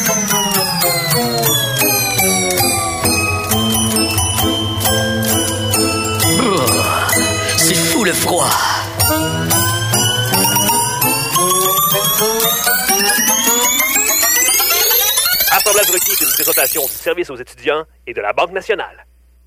C'est fou le froid. Assemblage requis est une présentation du service aux étudiants et de la Banque nationale.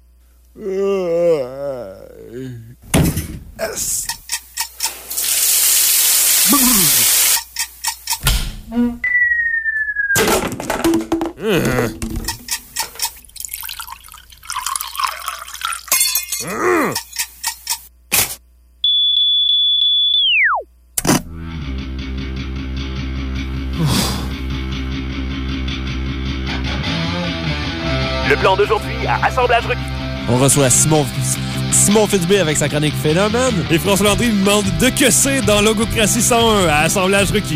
Le plan d'aujourd'hui à Assemblage requis. On reçoit Simon Fitzbé avec sa chronique Phénomène. Et François Landry nous demande de que c'est dans Logocratie 101 à Assemblage requis.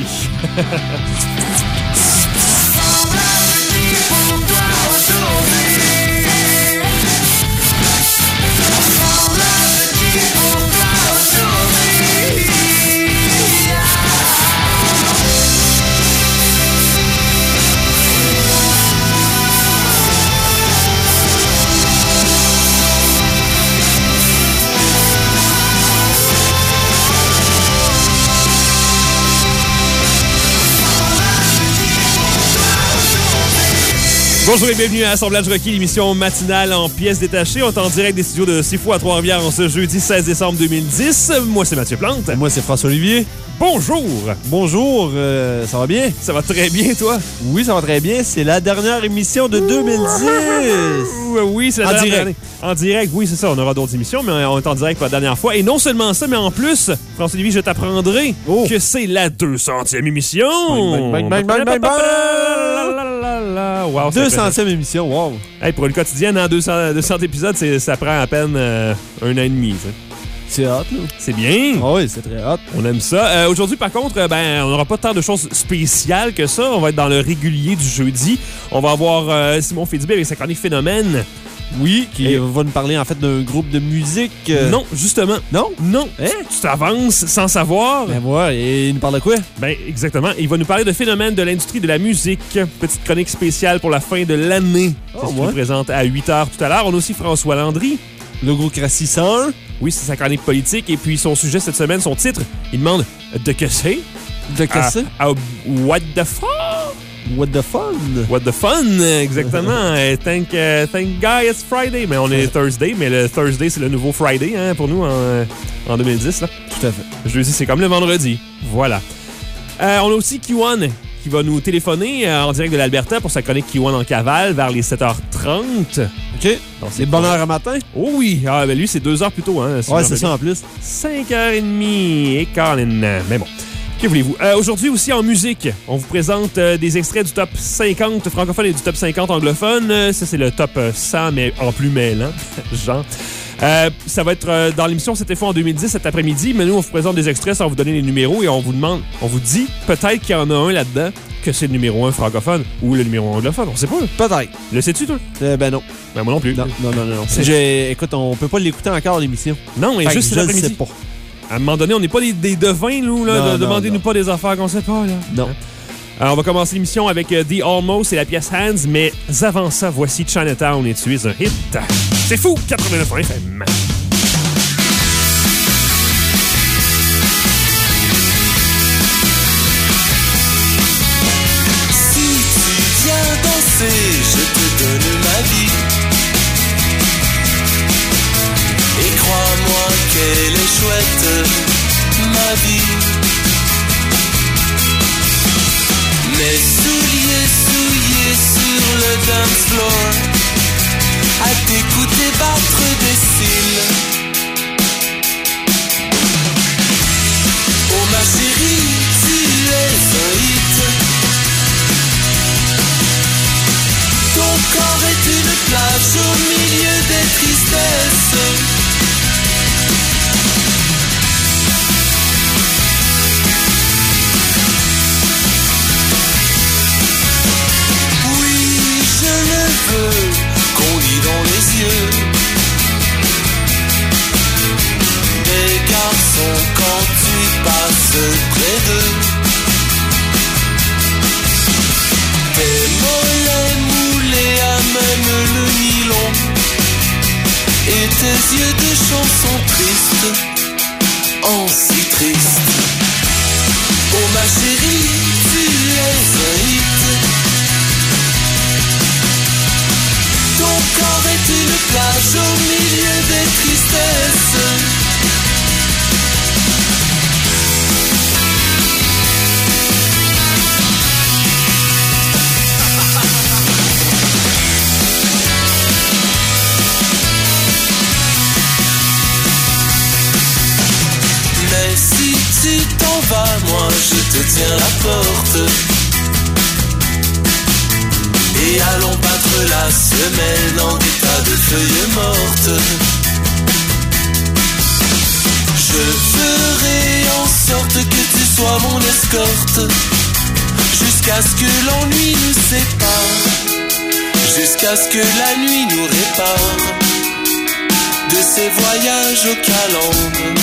Bonjour et bienvenue à Assemblage requis, l'émission matinale en pièces détachées. On est en direct des studios de C'est Fou à Trois-Rivières en ce jeudi 16 décembre 2010. Moi, c'est Mathieu Plante. Moi, c'est François-Olivier. Bonjour! Bonjour, ça va bien? Ça va très bien, toi? Oui, ça va très bien. C'est la dernière émission de 2010. Oui, c'est la dernière année. En direct, oui, c'est ça. On aura d'autres émissions, mais on est en direct pour la dernière fois. Et non seulement ça, mais en plus, François-Olivier, je t'apprendrai que c'est la 200e émission. Bang, bang, bang, bang, bang, bang. Wow, 200e émission, wow. Hey, pour une quotidienne, 200 épisodes, ça prend à peine un an et demi. Ça. C'est hot, là. C'est bien. Oh oui, c'est très hot. On aime ça. Aujourd'hui, par contre, on n'aura pas tant de choses spéciales que ça. On va être dans le régulier du jeudi. On va avoir Simon Fitzbé avec sa chronique Phénomène. Oui, qui va nous parler en fait d'un groupe de musique. Non, justement. Non? Non. Hein? Tu t'avances sans savoir. Ben voilà, et il nous parle de quoi? Ben exactement. Il va nous parler de phénomènes de l'industrie de la musique. Petite chronique spéciale pour la fin de l'année. C'est ce qu'il nous présente à 8h tout à l'heure. On a aussi François Landry. Logocratie 101. Oui, c'est sa chronique politique. Et puis son sujet cette semaine, son titre, il demande de que c'est? De que c'est? What the fuck? What the fun? What the fun, exactement. Thank God it's Friday. Mais on est Thursday, mais le Thursday, c'est le nouveau Friday pour nous en 2010. Là. Tout à fait. Jeudi, c'est comme le vendredi. Voilà. On a aussi Kiwan qui va nous téléphoner en direct de l'Alberta pour sa chronique Kiwan en cavale vers les 7h30. OK. Donc, c'est bonne heure à matin? Oh oui. Ah, ben lui, c'est 2 heures plus tôt. Ouais, c'est ça en plus. 5h30. Et Colin. Mais bon. Que voulez-vous? Aujourd'hui aussi en musique, on vous présente des extraits du top 50 francophone et du top 50 anglophone. Ça, c'est le top 100, mais en plus mêlant. Genre. Ça va être dans l'émission C'était fou en 2010 cet après-midi, mais nous, on vous présente des extraits sans vous donner les numéros et on vous dit peut-être qu'il y en a un là-dedans que c'est le numéro 1 francophone ou le numéro 1 anglophone. On sait pas. Peut-être. Le sais-tu, toi? Ben non. Ben moi non plus. Non. Écoute, on peut pas l'écouter encore, l'émission. Non, mais juste cet après-midi. Je sais pas. À un moment donné, on n'est pas des devins, nous, là. Demandez-nous pas des affaires qu'on sait pas, là. Non. Alors, on va commencer l'émission avec The Almost et la pièce Hands, mais avant ça, voici Chinatown et Tu es un hit. C'est fou! 89 FM. Si tu viens danser, je te donne ma vie. Et crois-moi qu'elle est chouette, ma vie. Mes souliers souillés sur le dance floor, à t'écouter battre des cils. Oh ma chérie, tu es un hit. Ton corps est une plage au milieu des tristesses. Qu'on lit dans les yeux des garçons quand tu passes près d'eux. Tes et tes yeux de chansons tristes, oh si triste. Oh ma chérie, tu es un hit. Ton corps est une plage au milieu des tristesses. Mais si tu t'en vas, moi je te tiens la porte. Et allons battre la semelle dans des tas de feuilles mortes. Je ferai en sorte que tu sois mon escorte, jusqu'à ce que l'ennui nous sépare, jusqu'à ce que la nuit nous répare de ces voyages aux calendes.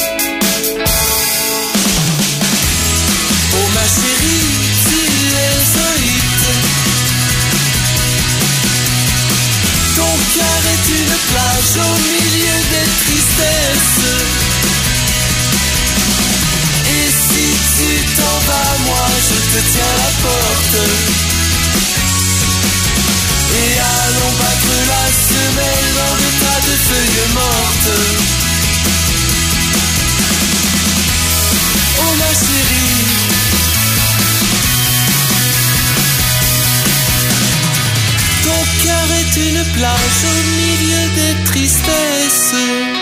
Oh ma chérie, tu es un hit. Ton cœur est une plage au milieu des tristesses. Et si tu t'en vas, moi je te tiens la porte. Et allons battre la semelle dans des tas de feuilles mortes. Oh ma chérie, ton cœur est une plage au milieu des tristesses.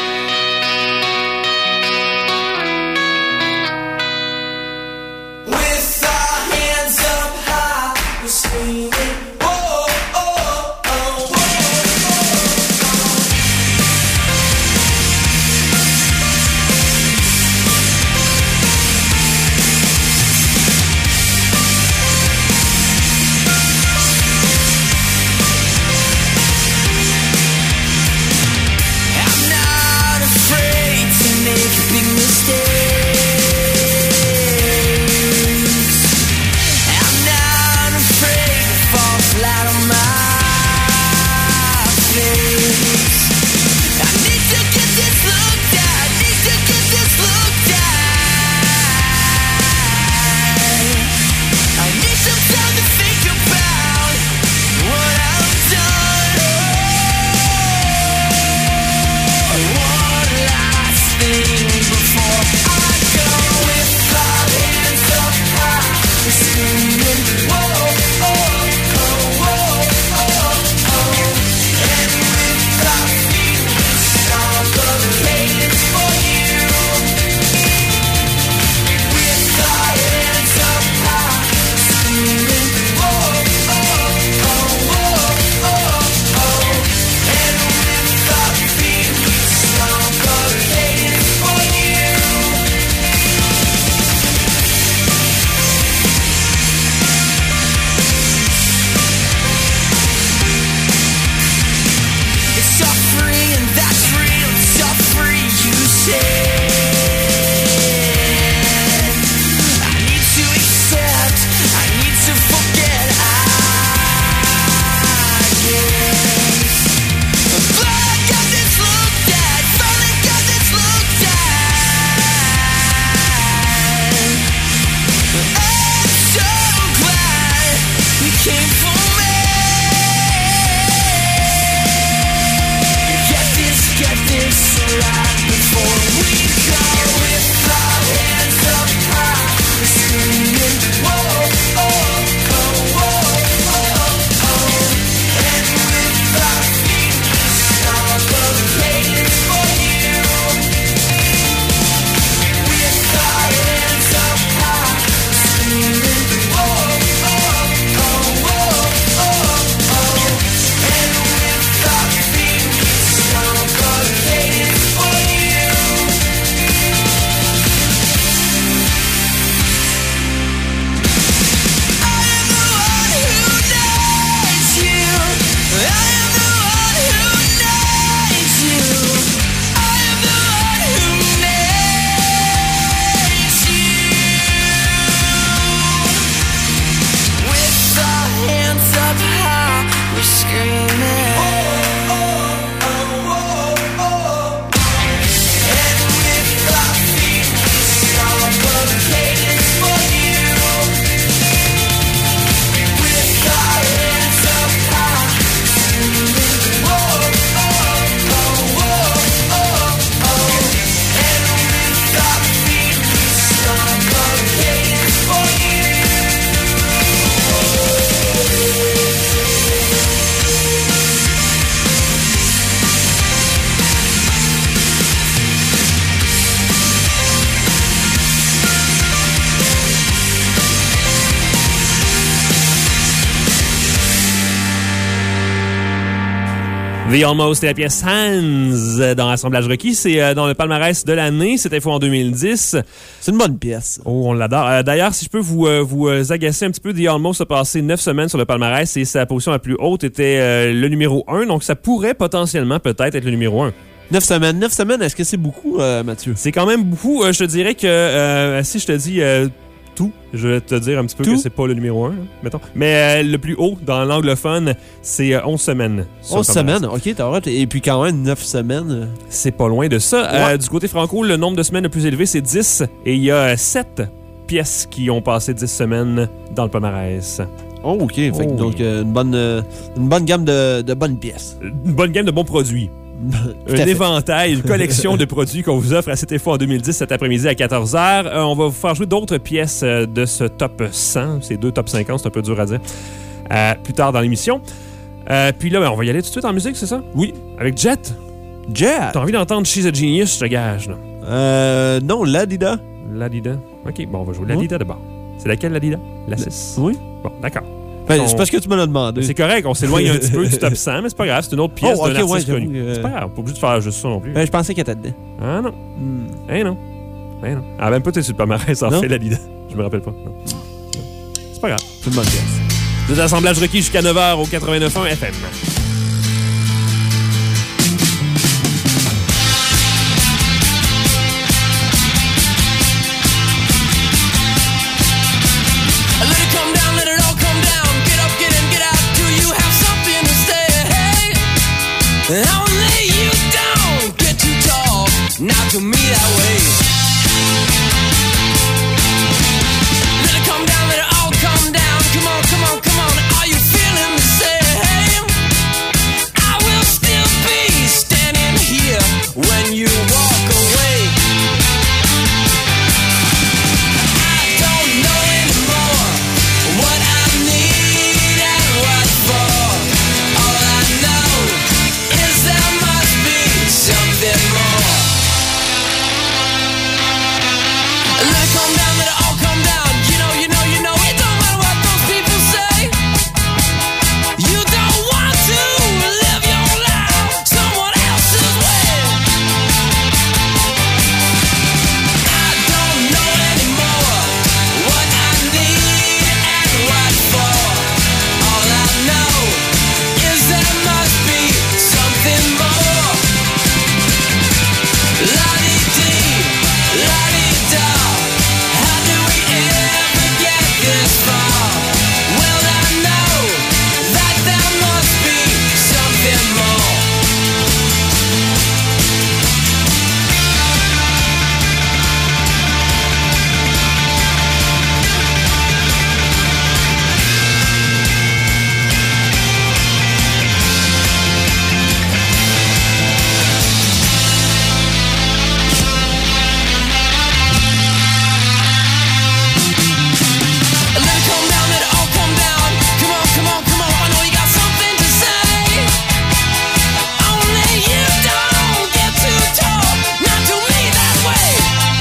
With our hands up high, we're screaming, oh, oh, oh, oh, oh. I'm not afraid to make big mistakes. I'm not afraid to fall flat on my face. I need to get this looked at. I need to get this looked at. I need some time to think about what I've done. One last thing before I go. With our hands up high, we're screaming, whoa, oh, oh, whoa, oh, oh. And with our feet, we stomp the pavement for you. With our hands up high, we're screaming, whoa, oh, oh, whoa, oh, oh. And with our feet, we stomp the pavement for you. The Almost et la pièce Hands dans Assemblage requis. C'est dans le palmarès de l'année. C'était en 2010. C'est une bonne pièce. Oh, on l'adore. D'ailleurs, si je peux vous agacer un petit peu, The Almost a passé 9 semaines sur le palmarès et sa position la plus haute était le numéro 1. Donc, ça pourrait potentiellement peut-être être le numéro 1. 9 semaines. 9 semaines, est-ce que c'est beaucoup, Mathieu? C'est quand même beaucoup. Je te dirais que si je te dis tout, je vais te dire un petit peu tout? que c'est pas le numéro 1, mettons. Mais le plus haut dans l'anglophone, c'est 11 semaines. 11 semaines, ok, t'as vrai. Et puis quand même, 9 semaines. C'est pas loin de ça. Ouais. Du côté franco, le nombre de semaines le plus élevé, c'est 10. Et il y a 7 pièces qui ont passé 10 semaines dans le palmarès. Oh, ok. Fait que, donc, une bonne gamme de bonnes pièces. Une bonne gamme de bons produits. Un éventail, une collection de produits qu'on vous offre à cette fois en 2010 cet après-midi à 14h. On va vous faire jouer d'autres pièces de ce top 100. C'est 2 top 50, c'est un peu dur à dire. Plus tard dans l'émission. Puis là, on va y aller tout de suite en musique, c'est ça? Oui. Avec Jet. Jet? T'as envie d'entendre She's a Genius, je te gage, là. Non, Ladida. Ladida. OK, bon, on va jouer Ladida d'abord. C'est laquelle, Ladida? La 6. Oui. Bon, d'accord. Ben, c'est parce que tu me l'as demandé. C'est correct, on s'éloigne un petit peu du top 100, mais c'est pas grave, c'est une autre pièce d'un artiste connu. C'est pas grave, pas obligé de faire juste ça non plus. Ben, je pensais qu'elle était dedans. Ah non. Eh non. Eh non. Ah, même pas t'es sur le palmarès en Non. fait, Ladida. Je me rappelle pas. Non. C'est pas grave. C'est une bonne pièce. Deux assemblages requis jusqu'à 9h au 89.1 FM. Let it come down, let it all come down. Get up, get in, get out. Do you have something to say? Only you don't get too tall. Not to me that way. Let it come down, let it all come down. Come on, come on, come on. Are you feeling the same? I will still be standing here when you walk away. I don't know anymore what I need and what for. All I know is there must be something more. Let it come down, let it all come down. You know, you know, you know, it don't matter what those people say. You don't want to live your life someone else's way. I don't know anymore what I need and what for. All I know is there must be something more. La-dee-dee, la-dee-da. How do we ever get this far? Well, I know that there must be something more. Let it come down, let it all come down. Come on, come on, come on. I know you got something to say. Only you don't get too tall. Not to me that way.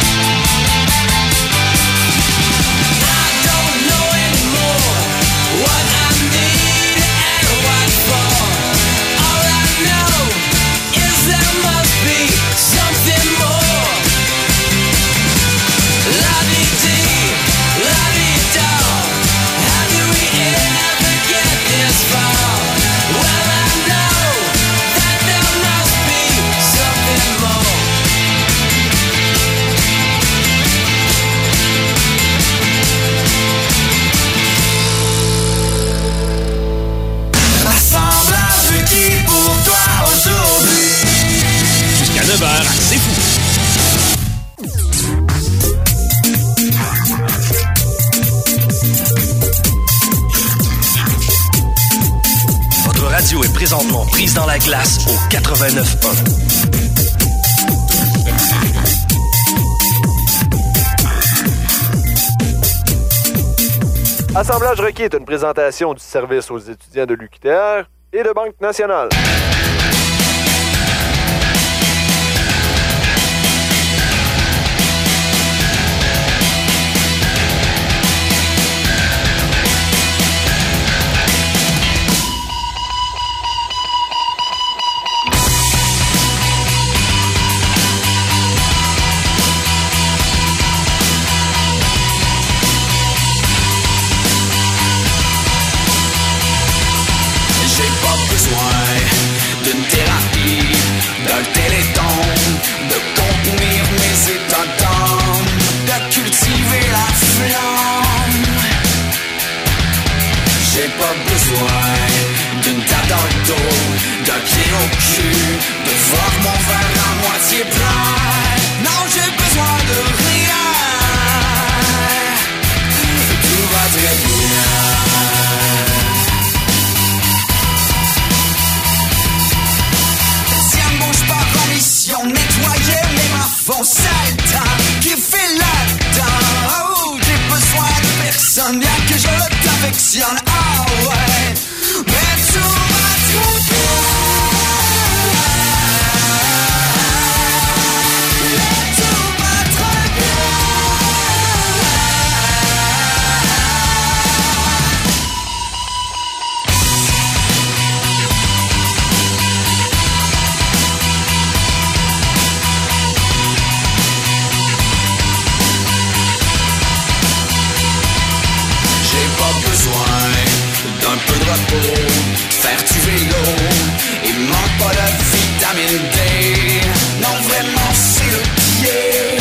I don't know anymore what I need and what for. All I know is there must be something more. La-dee-dee, la-dee-da. How do we ever get this far? Well, I know that there must be something more. Assemblage requis pour toi aujourd'hui. Jusqu'à 9h, c'est fou. Votre radio est présentement prise dans la glace au 89.1. Assemblage requis est une présentation du service aux étudiants de l'UQTR et de Banque Nationale. pas besoin d'une tape dans le dos, d'un pied au cul, de voir mon verre à moitié plein. Non, j'ai besoin de rien. Tout va très bien. Tiens, bon, je pars en mission, nettoyer mes mains font sale temps, qui fait là-dedans. Oh, j'ai besoin de personne, bien que je t'affectionne. Ah ouais, mais tout va trop bien. Tout va très bien. J'ai pas besoin d'un peu de repos, faire du vélo, il manque pas de vitamine D. Non, vraiment, c'est le pied.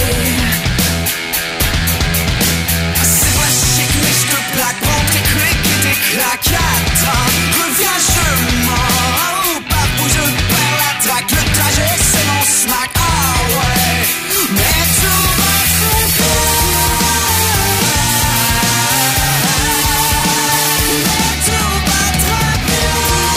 C'est pas chic, mais je te plaque, mon cric et tes claques. Attends, reviens, je mens. Pas où je perds la traque, le trajet, c'est mon smack. Ah ouais, mais tout va trop bien. Tout va très bien.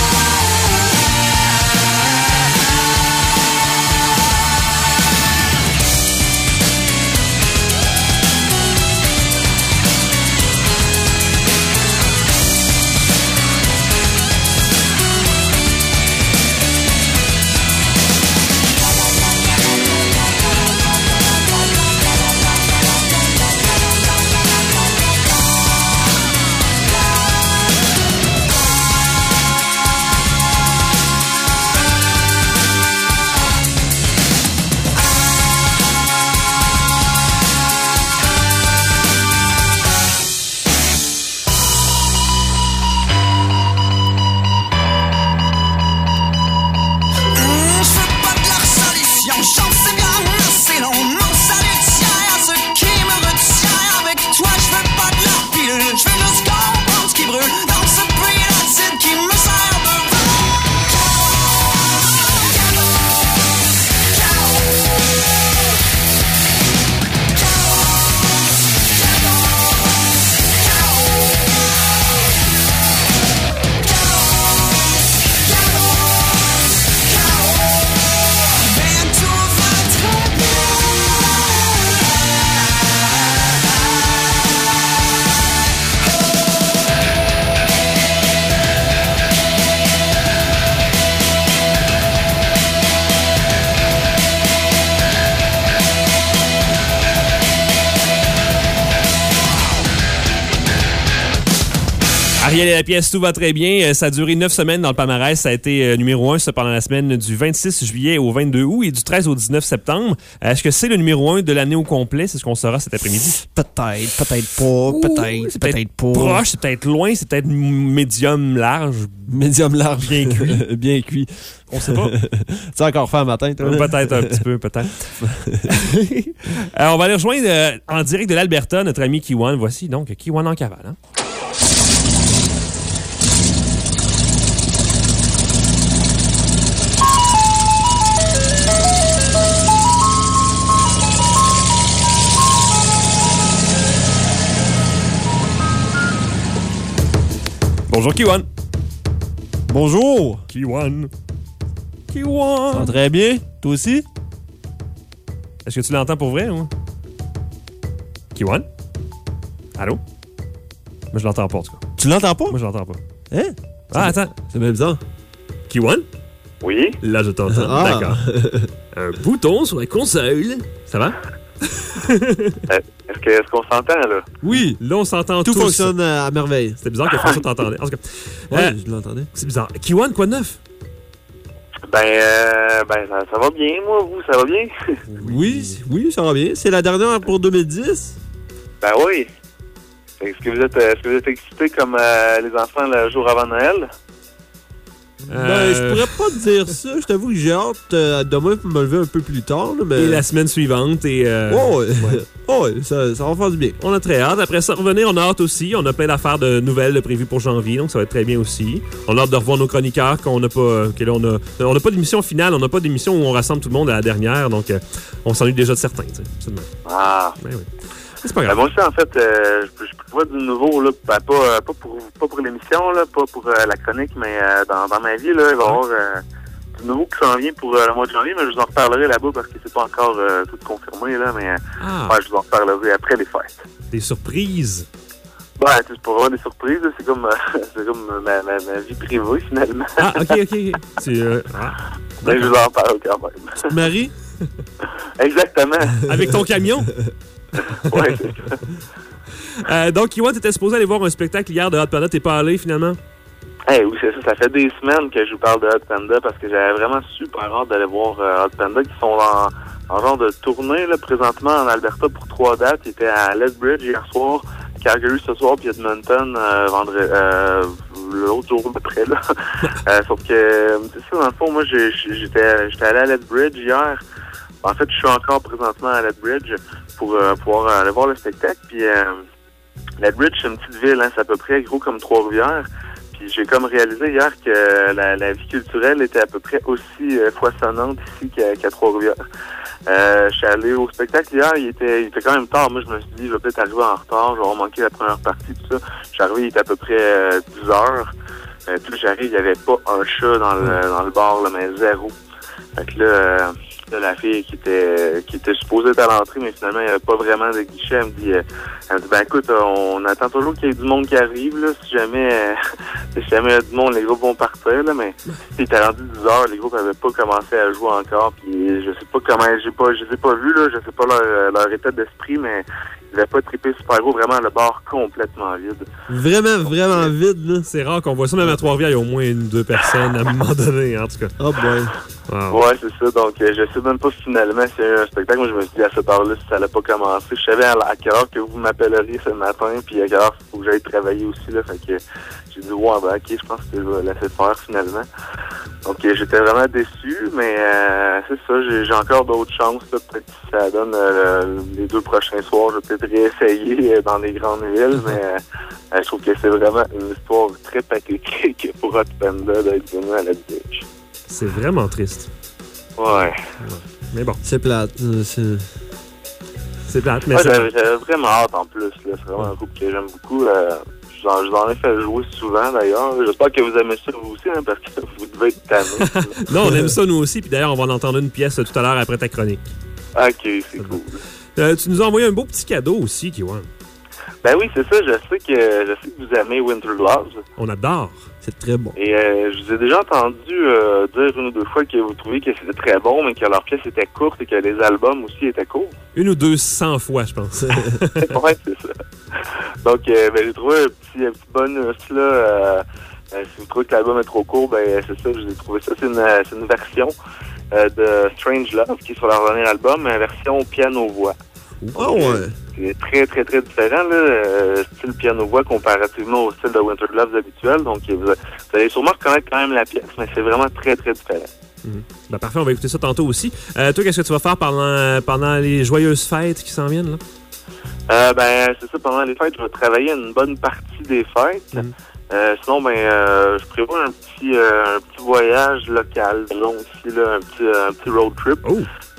Je veux pas de leur solution, j'en sais bien, c'est long. Mon salut tient à ce qui me retient. Avec toi, je veux pas de leur pilule, je veux juste comprendre ce qui brûle dans ce puits d'acide qui me sert de ben tout va très bien. Ariel et la pièce, tout va très bien. Ça a duré 9 semaines dans le palmarès. Ça a été numéro 1 pendant la semaine du 26 juillet au 22 août et du 13 au 19 septembre. Est-ce que c'est le numéro 1 de l'année au complet? C'est ce qu'on saura cet après-midi. Peut-être pas, C'est peut-être pas. proche, c'est peut-être loin, c'est peut-être médium large. Médium large. Bien cuit. Bien cuit. On sait pas. Tu as encore fait un matin, toi? Peut-être un petit peu, peut-être. Alors, on va aller rejoindre en direct de l'Alberta notre ami Kiwan. Voici donc Kiwan en cavale. Hein? Bonjour Kiwan. Bonjour. Kiwan. Ça va Kiwan. très bien? Toi aussi? Est-ce que tu l'entends pour vrai, ou? Kiwan? Allô? Moi, je l'entends pas, en tout cas. Tu l'entends pas? Moi, je l'entends pas. Hein? Ah, attends. C'est bien bizarre. Kiwan? Oui? Là, je t'entends. Ah. D'accord. Un bouton sur la console. Ça va? Est-ce qu'on s'entend, là? Oui. Là, on s'entend Tout tous. fonctionne à merveille. C'était bizarre que François t'entendait. En tout cas, Ouais, je l'entendais. c'est bizarre. Kiwan, quoi de neuf? Ben, ça va bien, moi, vous, ça va bien? Oui, ça va bien. C'est la dernière pour 2010. Ben oui. Est-ce que vous êtes excités comme les enfants le jour avant Noël? Ben, je pourrais pas te dire ça. Je t'avoue que j'ai hâte demain pour me lever un peu plus tard. Là, mais... Et la semaine suivante. Et, Oh, ouais, ça va faire du bien. On a très hâte. Après ça, revenir, on a hâte aussi. On a plein d'affaires de nouvelles de prévues pour janvier, donc ça va être très bien aussi. On a hâte de revoir nos chroniqueurs qu'on n'a pas. On n'a pas d'émission finale, on n'a pas d'émission où on rassemble tout le monde à la dernière, donc on s'ennuie déjà de certains. Absolument. Ah. Ben oui. C'est pas grave. Moi aussi, en fait, je prévois du nouveau, là, pas pour l'émission, là, pas pour la chronique, mais dans ma vie, là, il va y avoir du nouveau qui s'en vient pour le mois de janvier, mais je vous en reparlerai là-bas parce que c'est pas encore tout confirmé, là, mais je vous en reparlerai après les fêtes. Des surprises. Ben, c'est pour avoir des surprises, là, c'est comme ma vie privée, finalement. Ah, OK. Mais je vous en parle quand même. Marie? Exactement. Avec ton camion? Ouais, c'est ça. Donc, Kiwan, t'étais supposé aller voir un spectacle hier de Hot Panda. T'es pas allé, finalement? Oui, c'est ça. Ça fait des semaines que je vous parle de Hot Panda parce que j'avais vraiment super hâte d'aller voir Hot Panda qui sont en genre de tournée là, présentement en Alberta pour 3 dates. Ils étaient à Lethbridge hier soir, Calgary ce soir, puis Edmonton l'autre jour d'après. Là. Sauf que, c'est ça, dans le fond, moi, j'étais allé à Lethbridge hier. En fait, je suis encore présentement à Lethbridge pour pouvoir aller voir le spectacle. Puis Lethbridge, c'est une petite ville, hein, c'est à peu près gros comme Trois-Rivières. Puis j'ai comme réalisé hier que la vie culturelle était à peu près aussi foisonnante ici qu'à Trois-Rivières. Je suis allé au spectacle hier, il était quand même tard. Moi, je me suis dit, je vais peut-être arriver en retard, je vais manquer la première partie, tout ça. Je suis arrivé, il était à peu près 10 heures. Puis j'arrive, il n'y avait pas un chat dans le bar, là, mais zéro. Fait que là, la fille qui était supposée être à l'entrée, mais finalement, il n'y avait pas vraiment de guichet. Elle me dit, ben écoute, on attend toujours qu'il y ait du monde qui arrive, là. Si jamais il y a du monde, les groupes vont partir, là, mais il était rendu 10 heures, les groupes n'avaient pas commencé à jouer encore, puis je sais pas comment, je les ai pas vus, là, je sais pas leur état d'esprit, mais ils n'avaient pas trippé super gros, vraiment le bar complètement vide. Vraiment vide, là. C'est rare qu'on voit ça, même à Trois-Rivières, il y a au moins 1 ou 2 personnes à un moment donné, en tout cas. Oh boy. Wow. Ouais, c'est ça. Donc, je sais même pas finalement s'il y a eu un spectacle. Moi, je me suis dit à cette heure-là, si ça allait pas commencer. Je savais à quelle heure que vous m'appelleriez ce matin, puis à quelle heure il faut que j'aille travailler aussi, là. Fait que j'ai dit, ouais, ben, ok, je pense que je vais laisser faire finalement. Donc, j'étais vraiment déçu, mais c'est ça. J'ai encore d'autres chances, là. Peut-être que si ça donne les 2 prochains soirs, je vais peut-être réessayer dans les grandes villes, mais je trouve que c'est vraiment une histoire très pathétique pour Hot Panda d'être venu à la Beach. C'est vraiment triste. Ouais. Mais bon. C'est plate. C'est plate, mais ouais, ça... j'avais vraiment hâte en plus. Là. C'est vraiment un groupe que j'aime beaucoup. Je vous en ai fait jouer souvent d'ailleurs. J'espère que vous aimez ça vous aussi, hein, parce que vous devez être tannés. Non, on aime ça nous aussi. Puis d'ailleurs, on va en entendre une pièce tout à l'heure après ta chronique. Ok, c'est cool. Tu nous as envoyé un beau petit cadeau aussi, Kiwan. Ben oui, c'est ça. Je sais que vous aimez Winter Gloves. On adore. C'est très bon. Et je vous ai déjà entendu dire 1 ou 2 fois que vous trouviez que c'était très bon, mais que leurs pièces étaient courtes et que les albums aussi étaient courts. 1 ou 200 fois, je pense. Ouais, c'est ça. Donc, j'ai trouvé un petit bonus là. Si vous trouvez que l'album est trop court, ben c'est ça, je vous ai trouvé ça. C'est une version de Strange Love qui est sur leur dernier album, mais version piano-voix. Oh ouais. C'est très, très, très différent, là, style piano-voix comparativement au style de Winter Gloves habituel. Donc, vous allez sûrement reconnaître quand même la pièce, mais c'est vraiment très, très différent. Ben parfait, on va écouter ça tantôt aussi. Toi, qu'est-ce que tu vas faire pendant les joyeuses fêtes qui s'en viennent, là? Ben, c'est ça, pendant les fêtes, je vais travailler une bonne partie des fêtes. Sinon, je prévois un petit voyage local, disons aussi, là, un petit road trip. Oh!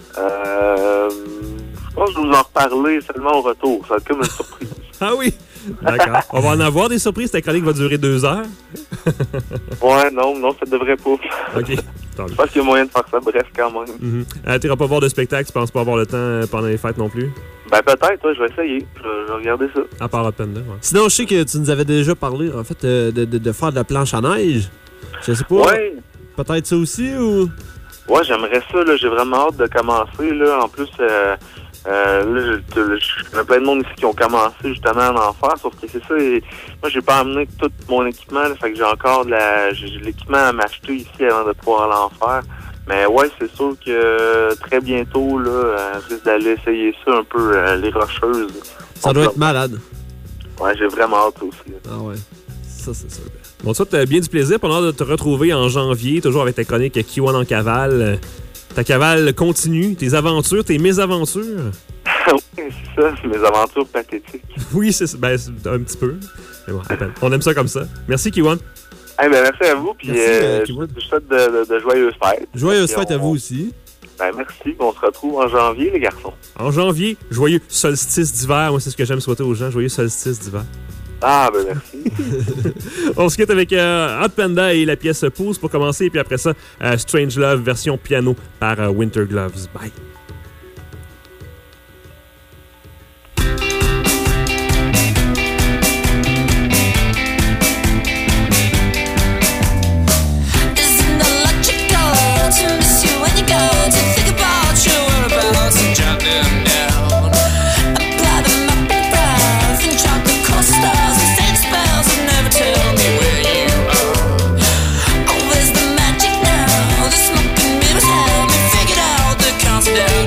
Je pense que je vais vous en reparler seulement au retour. Ça va être comme une surprise. Ah oui! D'accord. On va en avoir des surprises. Ta chronique va durer 2 heures. Ouais, non, ça devrait pas. OK. Je pense qu'il y a moyen de faire ça bref quand même. Tu n'iras pas voir de spectacle, tu penses pas avoir le temps pendant les fêtes non plus? Ben peut-être, ouais, je vais essayer. Je vais regarder ça. À part Hot Panda, ouais. Sinon, je sais que tu nous avais déjà parlé, en fait, de faire de la planche à neige. Je sais pas. Ouais. Peut-être ça aussi, ou... Ouais, j'aimerais ça, là. J'ai vraiment hâte de commencer, là. En plus, là, je connais plein de monde ici qui ont commencé justement à en faire, sauf que c'est ça. Moi, j'ai pas amené tout mon équipement, là, fait que j'ai encore j'ai l'équipement à m'acheter ici avant de pouvoir aller en faire. Mais ouais, c'est sûr que très bientôt, là, je risque d'aller essayer ça un peu, les Rocheuses. Ça doit être malade. Ouais, j'ai vraiment hâte aussi. Ah ouais. Ça, c'est sûr. On te souhaite bien du plaisir pendant de te retrouver en janvier, toujours avec ta chronique Kiwan en cavale. Ta cavale continue, tes aventures, tes mésaventures. Oui, c'est ça, mes aventures pathétiques. Oui, c'est un petit peu. Mais bon, à peine. On aime ça comme ça. Merci, Kiwan. Merci à vous, puis Merci, je vous souhaite de joyeuses fêtes. Joyeuses fêtes à vous aussi. Merci, on se retrouve en janvier, les garçons. En janvier, joyeux solstice d'hiver. Moi, c'est ce que j'aime souhaiter aux gens, joyeux solstice d'hiver. Merci. On se quitte avec Hot Panda et la pièce Pouce pour commencer, et puis après ça, Strange Love version piano par Winter Gloves. Bye. Down.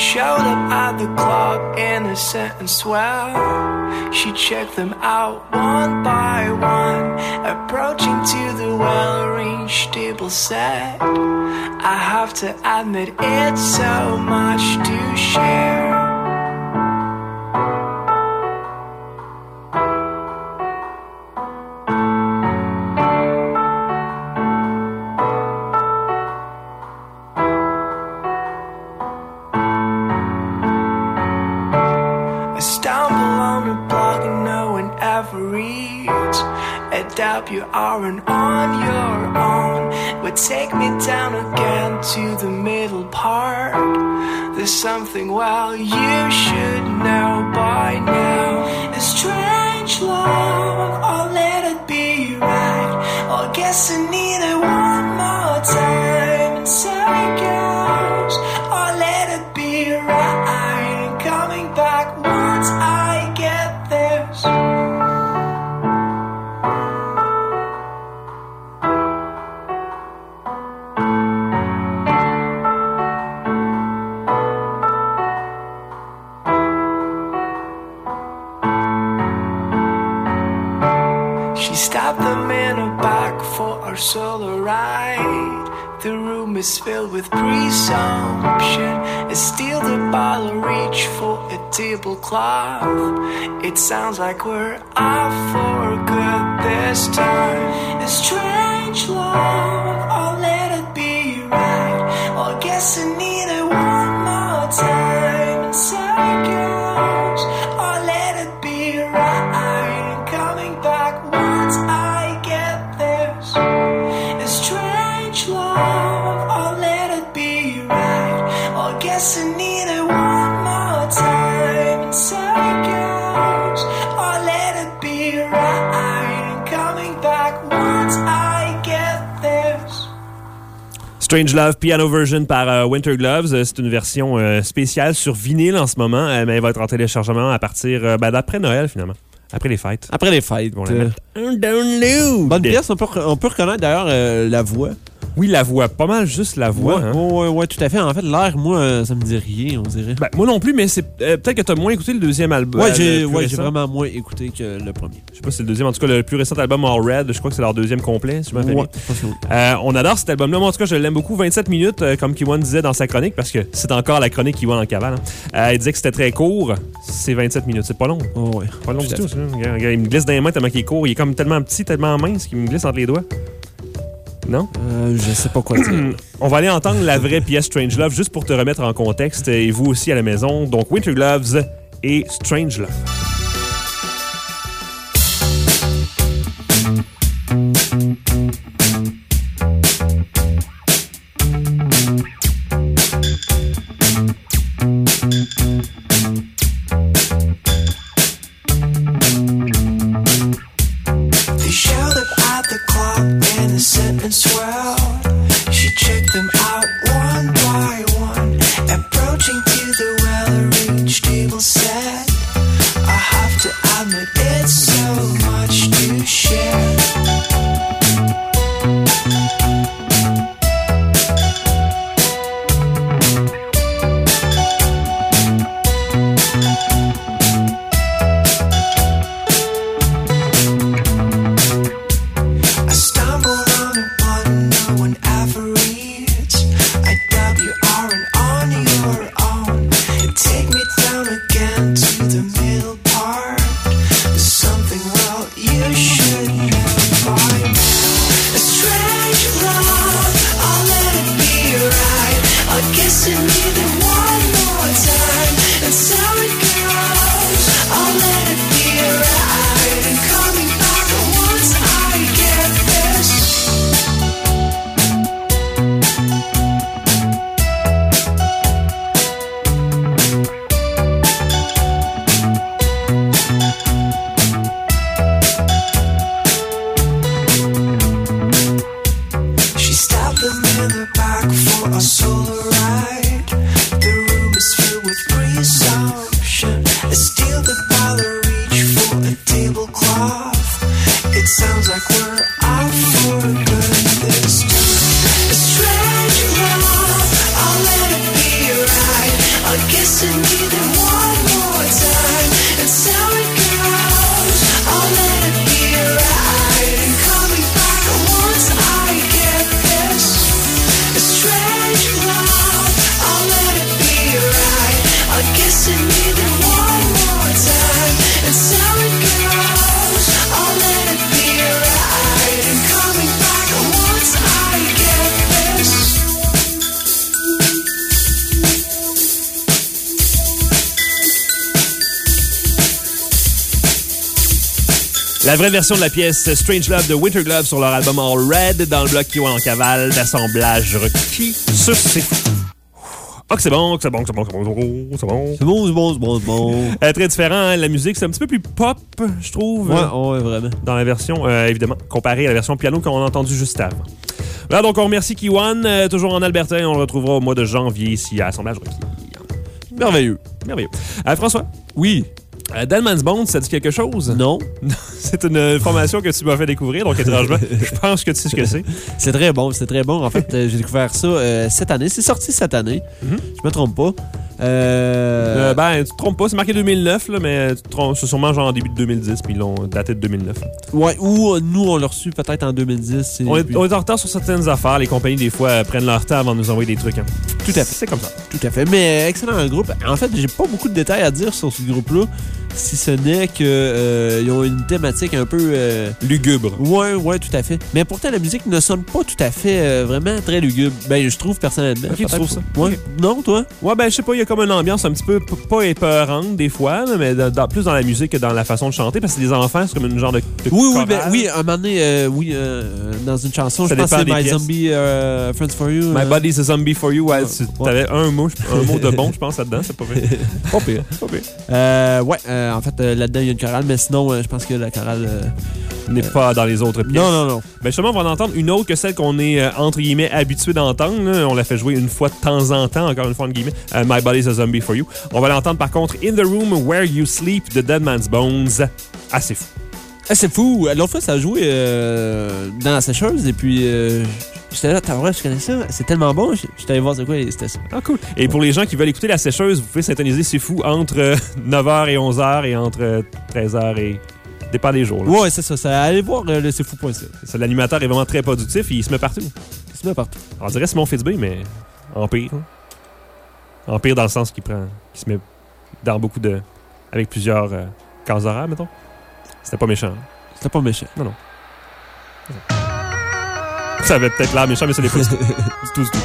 showed up at the club, innocent and swell. She checked them out one by one, approaching to the well-arranged table set. I have to admit it's so much to share. Doubt you aren't on your own, but take me down again to the middle part. There's something, well, you should know by now. A strange love, or let it be right, or guess I need it one more time. And so it goes, or let it be right, and coming back once I get there. Stop them in a back for our solo ride. The room is filled with presumption. I steal the bottle, reach for a tablecloth. It sounds like we're off for good this time. A strange love, or let it be right, or guess I need it one more time. And so it goes, or let it be right, coming back once I get there. A strange love, or let it be right, or guess I need it one more time. And so it goes, or let it be right, coming back once I get there. Strange Love, piano version par Winter Gloves. C'est une version spéciale sur vinyle en ce moment, mais elle va être en téléchargement à partir d'après Noël, finalement. Après les fêtes. Après les fêtes. Ils vont la mettre un download. Bonne pièce, on peut reconnaître d'ailleurs la voix. Oui, la voix. Pas mal juste la voix. Ouais, tout à fait. En fait, l'air, moi, ça me dit rien, on dirait. Ben, moi non plus, mais c'est peut-être que t'as moins écouté le deuxième album. Ouais, j'ai vraiment moins écouté que le premier. Je sais pas si c'est le deuxième. En tout cas, le plus récent album, All Red, je crois que c'est leur deuxième complet, si je me rappelle bien. On adore cet album-là. Moi, en tout cas, je l'aime beaucoup. 27 minutes, comme Kiwan disait dans sa chronique, parce que c'est encore la chronique Kiwan en cavale. Il disait que c'était très court. C'est 27 minutes. C'est pas long. Oh, ouais. Pas long du tout. Il me glisse dans les mains tellement qu'il est court. Il est comme tellement petit, tellement mince qu'il me glisse entre les doigts. Non? Je sais pas quoi dire. On va aller entendre la vraie pièce Strange Love juste pour te remettre en contexte et vous aussi à la maison. Donc Winter Gloves et Strange Love. in the back for a solo ride. The La vraie version de la pièce Strange Love de Winter Glove sur leur album All Red dans le bloc Kiwan en cavale d'assemblage requis sur C'est Fou. Ah, que c'est bon, c'est bon. C'est bon. Très différent, hein, la musique, c'est un petit peu plus pop, je trouve. Ouais, vraiment. Dans la version, évidemment, comparée à la version piano qu'on a entendue juste avant. Voilà, donc on remercie Kiwan, toujours en Alberta, et on le retrouvera au mois de janvier ici à Assemblage Requis. Merveilleux. François? Oui. Dead Bones, ça dit quelque chose? Non. C'est une formation que tu m'as fait découvrir, donc étrangement, je pense que tu sais ce que c'est. C'est très bon. En fait, j'ai découvert ça cette année. C'est sorti cette année. Je me trompe pas. Tu te trompes pas, c'est marqué 2009, là, mais c'est sûrement genre en début de 2010, puis ils l'ont daté de 2009. Ouais, ou nous, on l'a reçu peut-être en 2010. On est en retard sur certaines affaires. Les compagnies, des fois, prennent leur temps avant de nous envoyer des trucs. Hein. Tout à fait. C'est comme ça. Tout à fait. Mais excellent groupe. En fait, j'ai pas beaucoup de détails à dire sur ce groupe-là, si ce n'est qu'ils ont une thématique un peu... lugubre. Ouais, tout à fait. Mais pourtant, la musique ne sonne pas tout à fait vraiment très lugubre. Ben, je trouve personnellement. Ok, tu trouves ça? Ouais. Okay. Non, toi? Ouais, ben, je sais pas, il y a comme une ambiance un petit peu pas épeurante des fois, là, mais plus dans la musique que dans la façon de chanter, parce que c'est des enfants, c'est comme une genre de oui, un moment donné, dans une chanson, ça je pense que c'est My pièces. Zombie Friends for You. My Body's a Zombie for You. Ouais, t'avais un mot de bon, je pense, là-dedans, c'est pas vrai. Pas pire. En fait, là-dedans, il y a une chorale, mais sinon, je pense que la chorale n'est pas dans les autres pièces. Non. Ben justement, on va en entendre une autre que celle qu'on est, entre guillemets, habitué d'entendre. Là. On l'a fait jouer une fois de temps en temps, encore une fois, entre guillemets, My Body's a Zombie for You. On va l'entendre, par contre, In the Room Where You Sleep de Dead Bones. C'est fou. C'est fou. L'autre fois, ça a joué dans la sécheuse, et puis... j'étais là, t'as vrai, je connais ça. C'est tellement bon. J'étais allé voir c'est quoi et c'était ça. Ah, cool. Et pour les gens qui veulent écouter la sécheuse, vous pouvez syntoniser C'est Fou entre 9h et 11h et entre 13h et... dépend des jours. Là. Ouais, c'est ça. Allez voir le C'est Fou.ca. L'animateur est vraiment très productif et il se met partout. On dirait Simon Fitzbé, mais en pire. En pire dans le sens qu'il se met dans beaucoup de... avec plusieurs cases horaires, mettons. C'était pas méchant. Non. Ça avait peut-être l'air méchant, mais ça l'est pas du tout. I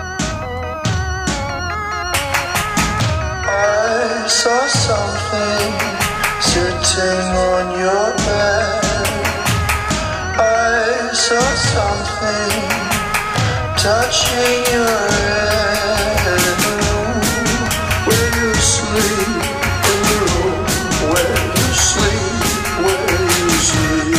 saw something sitting on your bed. I saw something touching your head. In the room where you sleep. In the room where you sleep. Where you sleep.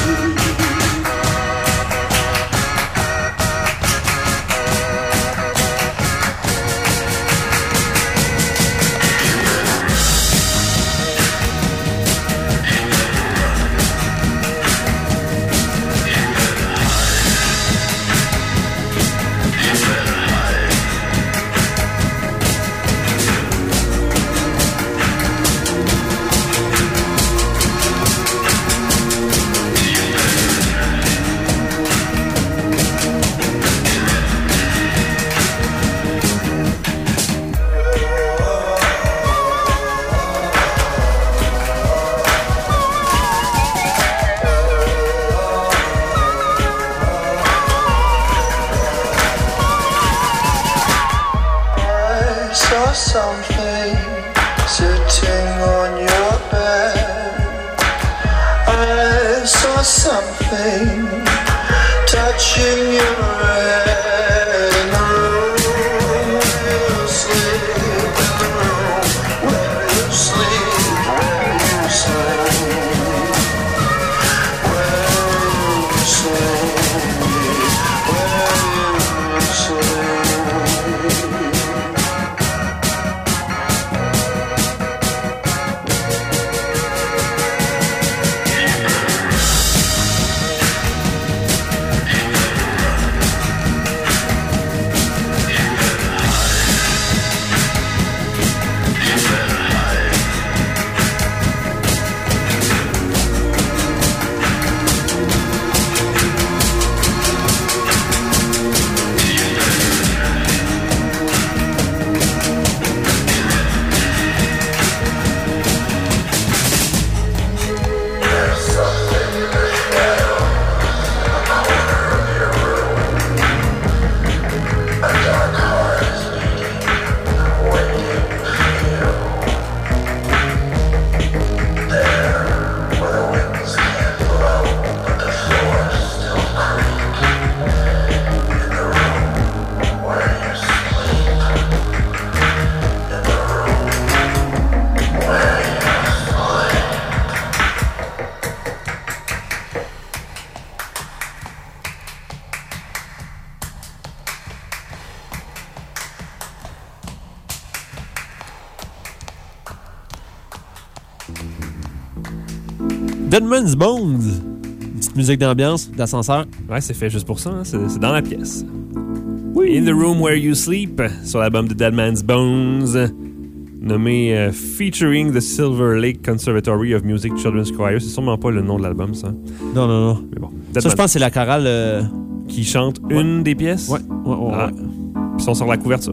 Something sitting on your bed. I saw something touching your head. In the room where you sleep. In the room where you sleep. Where you sleep. Where you sleep. Where you sleep. Dead Man's Bones. Une petite musique d'ambiance, d'ascenseur. Ouais, c'est fait juste pour ça. Hein. C'est dans la pièce. Oui. In the Room Where You Sleep, sur l'album de Dead Man's Bones, nommé Featuring the Silver Lake Conservatory of Music Children's Choir. C'est sûrement pas le nom de l'album, ça. Non. Mais bon. Ça, je pense que c'est la chorale... Qui chante une des pièces? Ouais. Ah. Ils sont sur la couverture.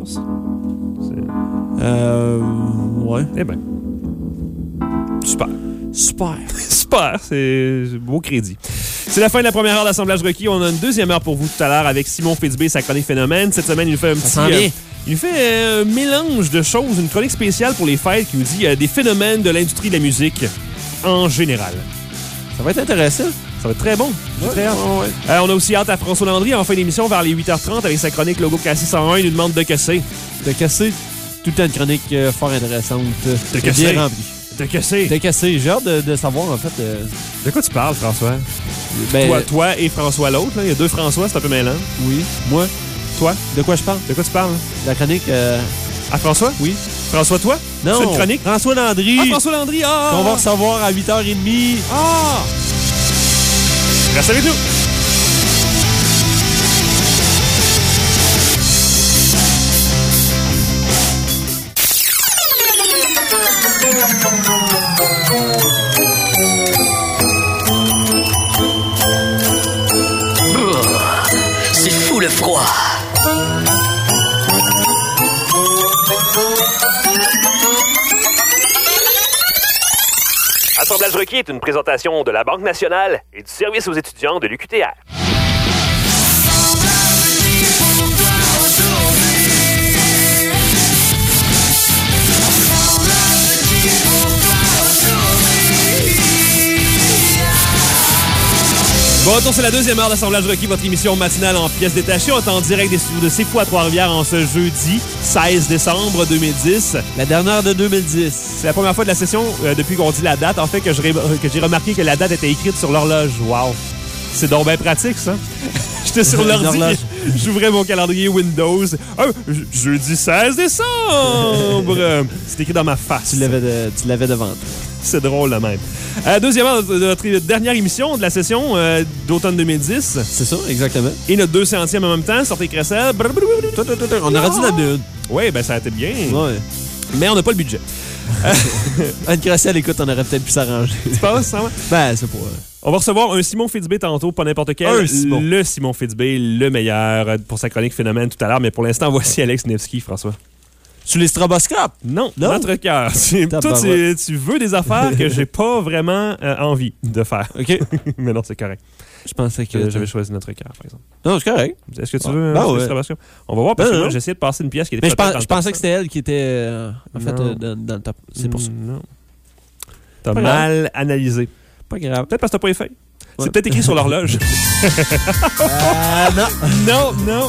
Ouais. Eh ben. Super. Super, c'est beau crédit. C'est la fin de la première heure d'assemblage requis. On a une deuxième heure pour vous tout à l'heure avec Simon Fitzbé et sa chronique Phénomène. Cette semaine, il nous fait un petit... il nous fait un mélange de choses, une chronique spéciale pour les fêtes qui nous dit des phénomènes de l'industrie de la musique en général. Ça va être intéressant. Ça va être très bon. J'ai très hâte. Ouais. On a aussi hâte à François Landry en fin d'émission vers les 8h30 avec sa chronique Logo Cassis 101. Il nous demande de casser. De casser. Tout le temps une chronique fort intéressante. De casser. Bien remplie. De casser. De casser. J'ai hâte de savoir, en fait. De quoi tu parles, François? Ben, toi et François l'autre. Là. Il y a deux François, c'est un peu mêlant. Oui. Moi. Toi? De quoi je parle? De quoi tu parles? La chronique... À François? Oui. François, toi? Non. C'est une chronique? François Landry. Ah, François Landry! Ah! Qu'on va recevoir à 8h30. Ah! Reste avec nous! C'est fou le froid. Assemblage requis est une présentation de la Banque nationale et du service aux étudiants de l'UQTR. Bon, retour, c'est la deuxième heure d'assemblage requis, votre émission matinale en pièces détachées. On est en direct des studios de C'est Fou à Trois-Rivières en ce jeudi 16 décembre 2010. La dernière de 2010. C'est la première fois de la session, depuis qu'on dit la date, en fait, que j'ai remarqué que la date était écrite sur l'horloge. Wow! C'est donc bien pratique, ça. J'étais sur l'ordi, j'ouvrais mon calendrier Windows. Jeudi 16 décembre! C'est écrit dans ma face. Tu l'avais devant toi. C'est drôle, là même. Deuxième heure de notre dernière émission de la session d'automne 2010. C'est ça, exactement. Et notre 200e en même temps, sortez Cressel. On aurait dû la bulle. Oui, ben ça a été bien. Ouais. Mais on n'a pas le budget. Anne Cressel, écoute, on aurait peut-être pu s'arranger. Tu penses, ça va? Ben, c'est pas... On va recevoir un Simon Fitzbé tantôt, pas n'importe quel. Le Simon Fitzbé, le meilleur pour sa chronique Phénomène tout à l'heure. Mais pour l'instant, voici Alex Nevsky, François. Sur les stroboscopes? Non, notre cœur. Toi, tu veux des affaires que j'ai pas vraiment envie de faire. OK. Mais non, c'est correct. Je pensais que j'avais choisi notre cœur, par exemple. Non, c'est correct. Est-ce que tu veux ouais. les stroboscopes? On va voir, parce que moi, j'ai essayé de passer une pièce qui était mais je pensais que c'était elle qui était, en fait, dans le top. C'est pour ça. Non. T'as mal analysé. Pas grave. Peut-être parce que t'as pas les feuilles. C'est peut-être écrit sur l'horloge. Non. Non.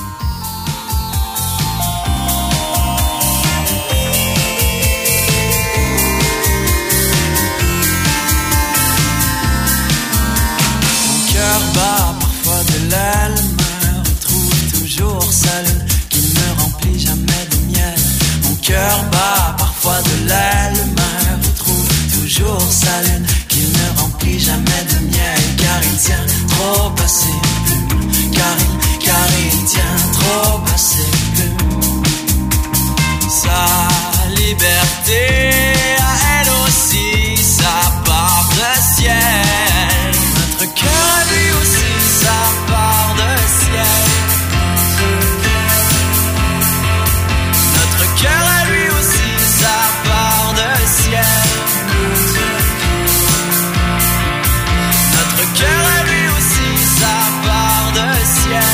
Mon cœur bat parfois de l'aile, me retrouve toujours seul, qui ne me remplit jamais de miel. Mon cœur bat parfois de l'aile, me retrouve toujours seul, qui ne remplit jamais de miel. Car il tient trop à ses plumes, car il tient trop à ses plumes. Sa liberté à elle aussi, sa part de ciel. Notre cœur a lui aussi sa part de ciel. Notre cœur a lui aussi sa part de ciel. Notre cœur a lui aussi sa part de ciel.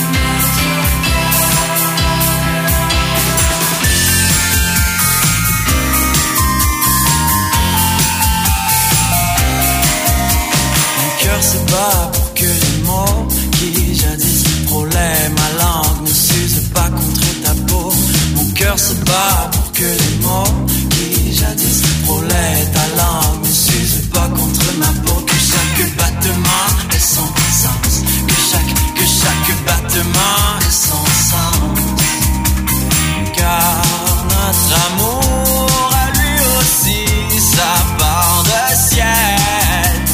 Mon cœur se bat pour que les mots qui jadis frôlaient ma langue ne s'usent pas contre ta peau. Mon cœur se bat pour que les mots qui jadis frôlaient ta langue ne s'usent pas contre ma peau. Que chaque battement ait son sens, que chaque battement ait son sens. Car notre amour a lui aussi sa part de ciel.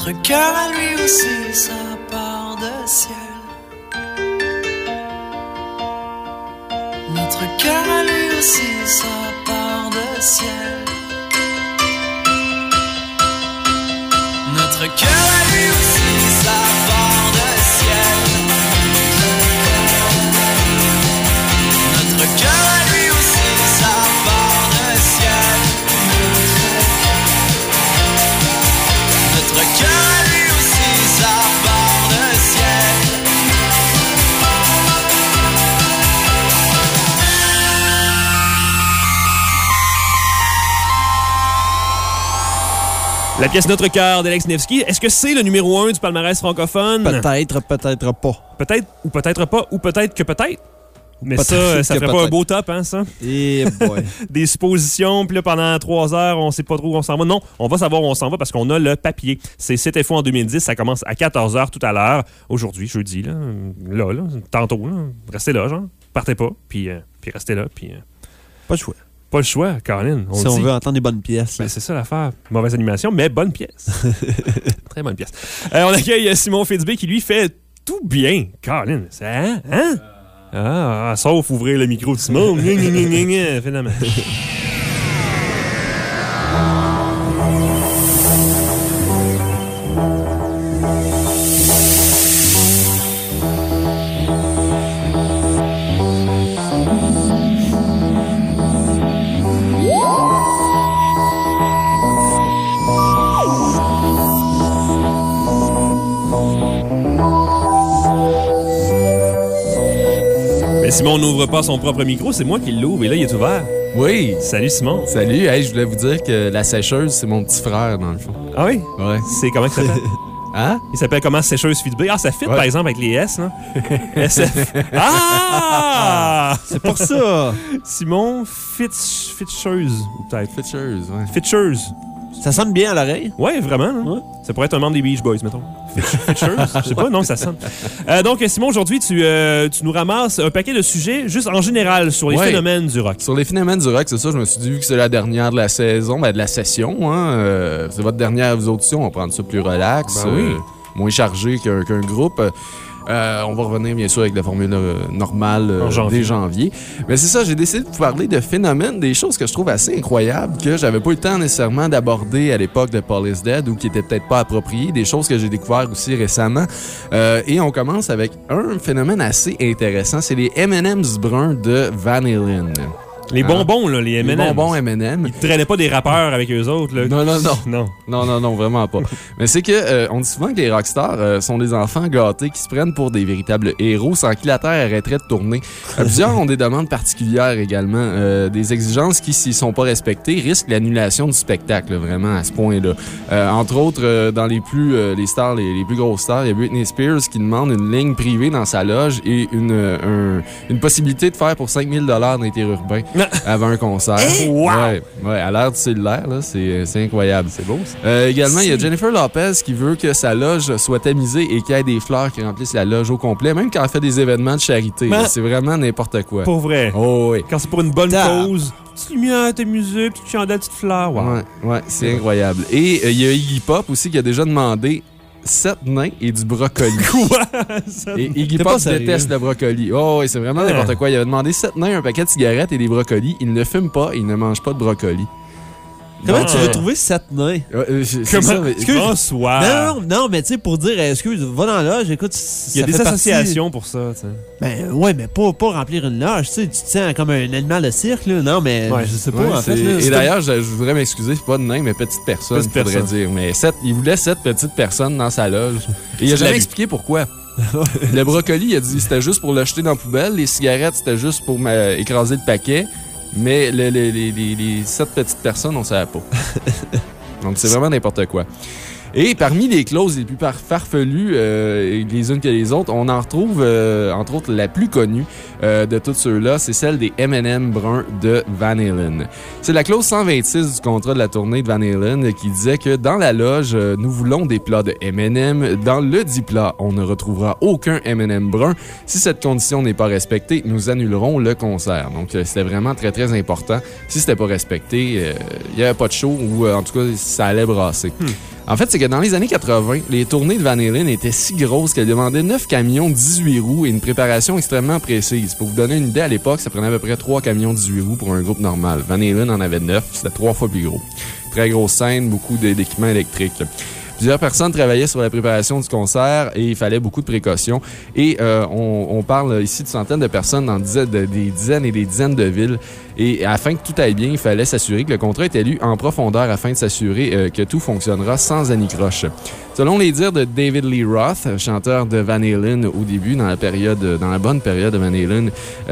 Notre cœur a lui aussi sa part de ciel. Notre cœur a lui aussi sa part de ciel. Notre cœur a lui aussi sa part de ciel. Notre cœur a lui aussi sa part de ciel. Notre cœur a lui aussi sa part de ciel. La pièce Notre cœur d'Alex Nevsky, est-ce que c'est le numéro 1 du palmarès francophone? Peut-être, peut-être pas. Peut-être, ou peut-être pas, ou peut-être que peut-être. Mais Peut-être ça que ferait pas peut-être. un beau top, hein, ça? Et boy. Des suppositions, puis là, pendant 3 heures, on sait pas trop où on s'en va. Non, on va savoir où on s'en va parce qu'on a le papier. C'est C'était fou en 2010, ça commence à 14h tout à l'heure. Aujourd'hui, jeudi, là, tantôt, là. Restez là, genre. Partez pas, puis restez là, puis... Pas le choix. Pas le choix, Caroline. Si on veut entendre des bonnes pièces. Ben, c'est ça l'affaire. Mauvaise animation, mais bonne pièce. Très bonne pièce. On accueille Simon Fitzbé qui, lui, fait tout bien. Caroline, c'est... Hein? Ah, sauf ouvrir le micro de Simon. Finalement. Mais Simon n'ouvre pas son propre micro, c'est moi qui l'ouvre et là, il est ouvert. Oui. Salut Simon. Salut. Hey, je voulais vous dire que la sécheuse, c'est mon petit frère, dans le fond. Ah oui? Ouais. C'est comment il s'appelle? Hein? Il s'appelle comment, Sécheuse Fitzbé? Ah, ça fit, Ouais. par exemple, avec les S, là. SF. Ah! C'est pour ça. Simon Fitcheuse, ou peut-être. Fitcheuse, ouais. Fitcheuse. Ça sonne bien à l'oreille. Ouais, vraiment. Là. Ouais. Ça pourrait être un membre des Beach Boys, mettons. Fitcheuse? Je sais pas, non, ça sonne. Donc, Simon, aujourd'hui, tu nous ramasses un paquet de sujets, juste en général, sur les Ouais. phénomènes du rock. Sur les phénomènes du rock, c'est ça, je me suis dit, vu que c'est la dernière de la saison, de la session, hein, c'est votre dernière audition, on va prendre ça plus relax, Ben oui. moins chargé qu'un groupe. On va revenir bien sûr avec la formule normale En janvier. dès janvier. Mais c'est ça, j'ai décidé de vous parler de phénomènes, des choses que je trouve assez incroyables, que j'avais pas eu le temps nécessairement d'aborder à l'époque de Paul is Dead ou qui étaient peut-être pas appropriées, des choses que j'ai découvert aussi récemment. Et on commence avec un phénomène assez intéressant, c'est les M&M's bruns de Van Halen. Les bonbons, là, les Les M&M's. bonbons M&M. Ils traînaient pas des rappeurs avec eux autres, là. Non, non, non. Non. Non, vraiment pas. Mais c'est que on dit souvent que les rockstars sont des enfants gâtés qui se prennent pour des véritables héros sans qui la Terre arrêterait de tourner. Plusieurs ont des demandes particulières également, des exigences qui, s'ils sont pas respectées, risquent l'annulation du spectacle, vraiment, à ce point-là. Entre autres, dans les stars, les plus grosses stars, il y a Britney Spears qui demande une ligne privée dans sa loge et une possibilité de faire pour 5 000 d'interurbain avant un concert. Wow! Ouais, à l'ère du cellulaire, là, c'est incroyable. C'est beau, ça. Également, il y a Jennifer Lopez qui veut que sa loge soit tamisée et qu'il y ait des fleurs qui remplissent la loge au complet, même quand elle fait des événements de charité. Mais- C'est vraiment n'importe quoi. Pour vrai. Oh, oui. Quand c'est pour une bonne Tard. cause, petite lumière, petite musique, petite chandelle, petite fleur. Wow. Ouais, c'est incroyable. Et il y a Iggy Pop aussi qui a déjà demandé 7 nains et du brocoli. Quoi? Ça- Et Iggy T'es Pop pas sérieux? déteste le brocoli. Oh, oui, c'est vraiment n'importe quoi. Il avait demandé 7 nains, un paquet de cigarettes et des brocolis. Il ne fume pas et il ne mange pas de brocoli. Comment Bon, tu veux trouver 7 nains? C'est Comment? ça, mais- Excuse- Bonsoir. Non, mais tu sais, pour dire, excuse, va dans la loge, écoute, Il y a ça des fait associations pour ça, tu sais. Partie... Ben, ouais, mais pas remplir une loge, tu sais, tu te sens comme un animal de cirque, là. Non, mais Ouais. je sais pas, Ouais, en fait. c'est- Là, et c'est d'ailleurs, je voudrais m'excuser, c'est pas de nain, mais petite personne, Petite faudrait personne. dire. Mais il voulait 7 petites personnes dans sa loge. Et il a C'est de jamais l'abus. expliqué pourquoi. Le brocoli, il a dit c'était juste pour le jeter dans la poubelle. Les cigarettes, c'était juste pour écraser le paquet. Mais les 7 petites personnes, on savait pas. Donc, c'est vraiment n'importe quoi. Et parmi les clauses les plus farfelues, les unes que les autres, on en retrouve, entre autres, la plus connue de toutes ceux-là, c'est celle des M&M bruns de Van Halen. C'est la clause 126 du contrat de la tournée de Van Halen qui disait que dans la loge, nous voulons des plats de M&M. Dans le dit plat, on ne retrouvera aucun M&M brun. Si cette condition n'est pas respectée, nous annulerons le concert. Donc, c'était vraiment très, très important. Si c'était pas respecté, il n'y avait pas de show ou, en tout cas, ça allait brasser. En fait, c'est que dans les années 80, les tournées de Van Halen étaient si grosses qu'elles demandaient 9 camions 18 roues et une préparation extrêmement précise. Pour vous donner une idée, à l'époque, ça prenait à peu près 3 camions 18 roues pour un groupe normal. Van Halen en avait 9, c'était 3 fois plus gros. Très grosse scène, beaucoup d'équipements électriques. Plusieurs personnes travaillaient sur la préparation du concert et il fallait beaucoup de précautions. Et on parle ici de centaines de personnes dans des dizaines et des dizaines de villes. Et afin que tout aille bien, il fallait s'assurer que le contrat était lu en profondeur afin de s'assurer que tout fonctionnera sans anicroche. Selon les dires de David Lee Roth, chanteur de Van Halen au début, dans la bonne période de Van Halen,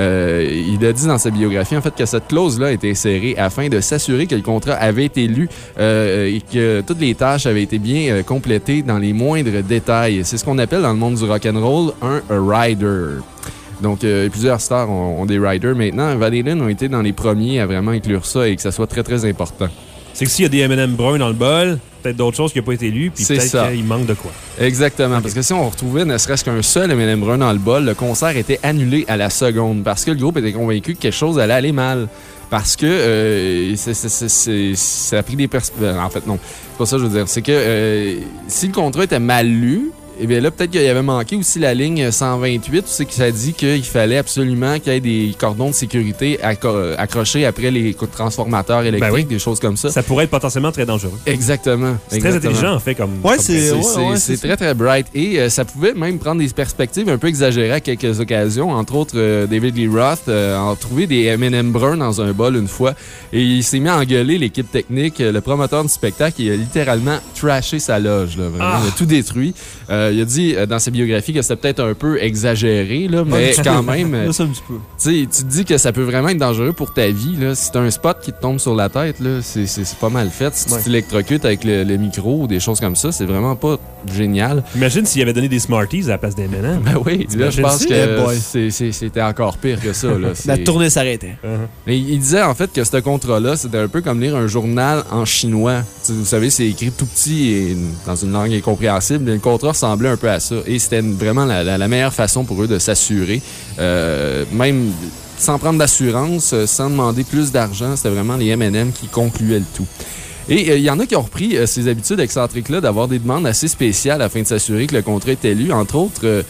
il a dit dans sa biographie en fait que cette clause-là a été insérée afin de s'assurer que le contrat avait été lu et que toutes les tâches avaient été bien complétées dans les moindres détails. C'est ce qu'on appelle dans le monde du rock'n'roll un rider. Donc, plusieurs stars ont des riders maintenant. Van Halen ont été dans les premiers à vraiment inclure ça et que ça soit très, très important. C'est que s'il y a des M&M bruns dans le bol, peut-être d'autres choses qui n'ont pas été lues, puis peut-être qu'il manque de quoi. Exactement, okay. Parce que si on retrouvait ne serait-ce qu'un seul M&M brun dans le bol, le concert était annulé à la seconde parce que le groupe était convaincu que quelque chose allait aller mal. Parce que ça a pris des perspectives. En fait, non. C'est pas ça que je veux dire. C'est que si le contrat était mal lu, eh bien là, peut-être qu'il y avait manqué aussi la ligne 128, c'est que ça dit qu'il fallait absolument qu'il y ait des cordons de sécurité accrochés après les transformateurs électriques, des choses comme ça. Ça pourrait être potentiellement très dangereux. Exactement. C'est très intelligent, en fait, comme... Ouais, c'est très, très bright. Et ça pouvait même prendre des perspectives un peu exagérées à quelques occasions. Entre autres, David Lee Roth a trouvé des M&M bruns dans un bol une fois et il s'est mis à engueuler l'équipe technique. Le promoteur du spectacle, il a littéralement trashé sa loge. Là, vraiment, il a tout détruit. Il a dit dans sa biographie que c'était peut-être un peu exagéré, là, mais quand même, tu te dis que ça peut vraiment être dangereux pour ta vie. Là. Si t'as un spot qui te tombe sur la tête, là, c'est pas mal fait. Si tu t'électrocutes avec le micro ou des choses comme ça, c'est vraiment pas génial. Imagine s'il avait donné des Smarties à la place des M&M. Ben oui, là, je pense que c'était encore pire que ça. Là. La tournée s'arrêtait. Mais il disait en fait que ce contrat-là, c'était un peu comme lire un journal en chinois. T'sais, vous savez, c'est écrit tout petit et dans une langue incompréhensible, mais le contrat ressemblait un peu à ça. Et c'était vraiment la meilleure façon pour eux de s'assurer. Même sans prendre d'assurance, sans demander plus d'argent, c'était vraiment les M&M qui concluaient le tout. Et il y en a qui ont repris ces habitudes excentriques-là d'avoir des demandes assez spéciales afin de s'assurer que le contrat était lu. Entre autres,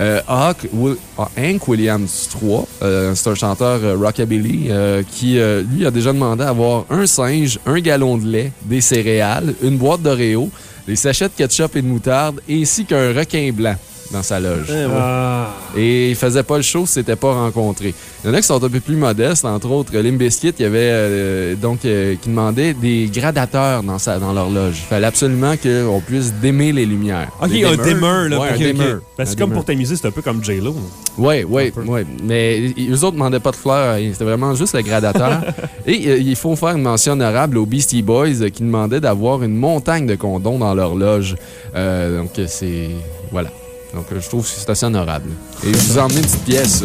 Hank Williams III, c'est un chanteur rockabilly qui, lui, a déjà demandé à avoir un singe, un gallon de lait, des céréales, une boîte d'Oreo, des sachets de ketchup et de moutarde, ainsi qu'un requin blanc dans sa loge. Et il faisait pas le show si c'était pas rencontré. Il y en a qui sont un peu plus modestes, entre autres Limp Bizkit, il y avait qui demandait des gradateurs dans leur loge. Il fallait absolument qu'on puisse dimmer les lumières. OK, un dimmer, là. Ouais, un dimmer. Ben, c'est comme pour t'amuser, c'est un peu comme J-Lo. Oui. Mais eux autres ne demandaient pas de fleurs, c'était vraiment juste le gradateur. Et il faut faire une mention honorable aux Beastie Boys qui demandaient d'avoir une montagne de condoms dans leur loge. Donc, c'est... Voilà. Donc, je trouve que c'est assez honorable. Et je vous ai emmené une petite pièce.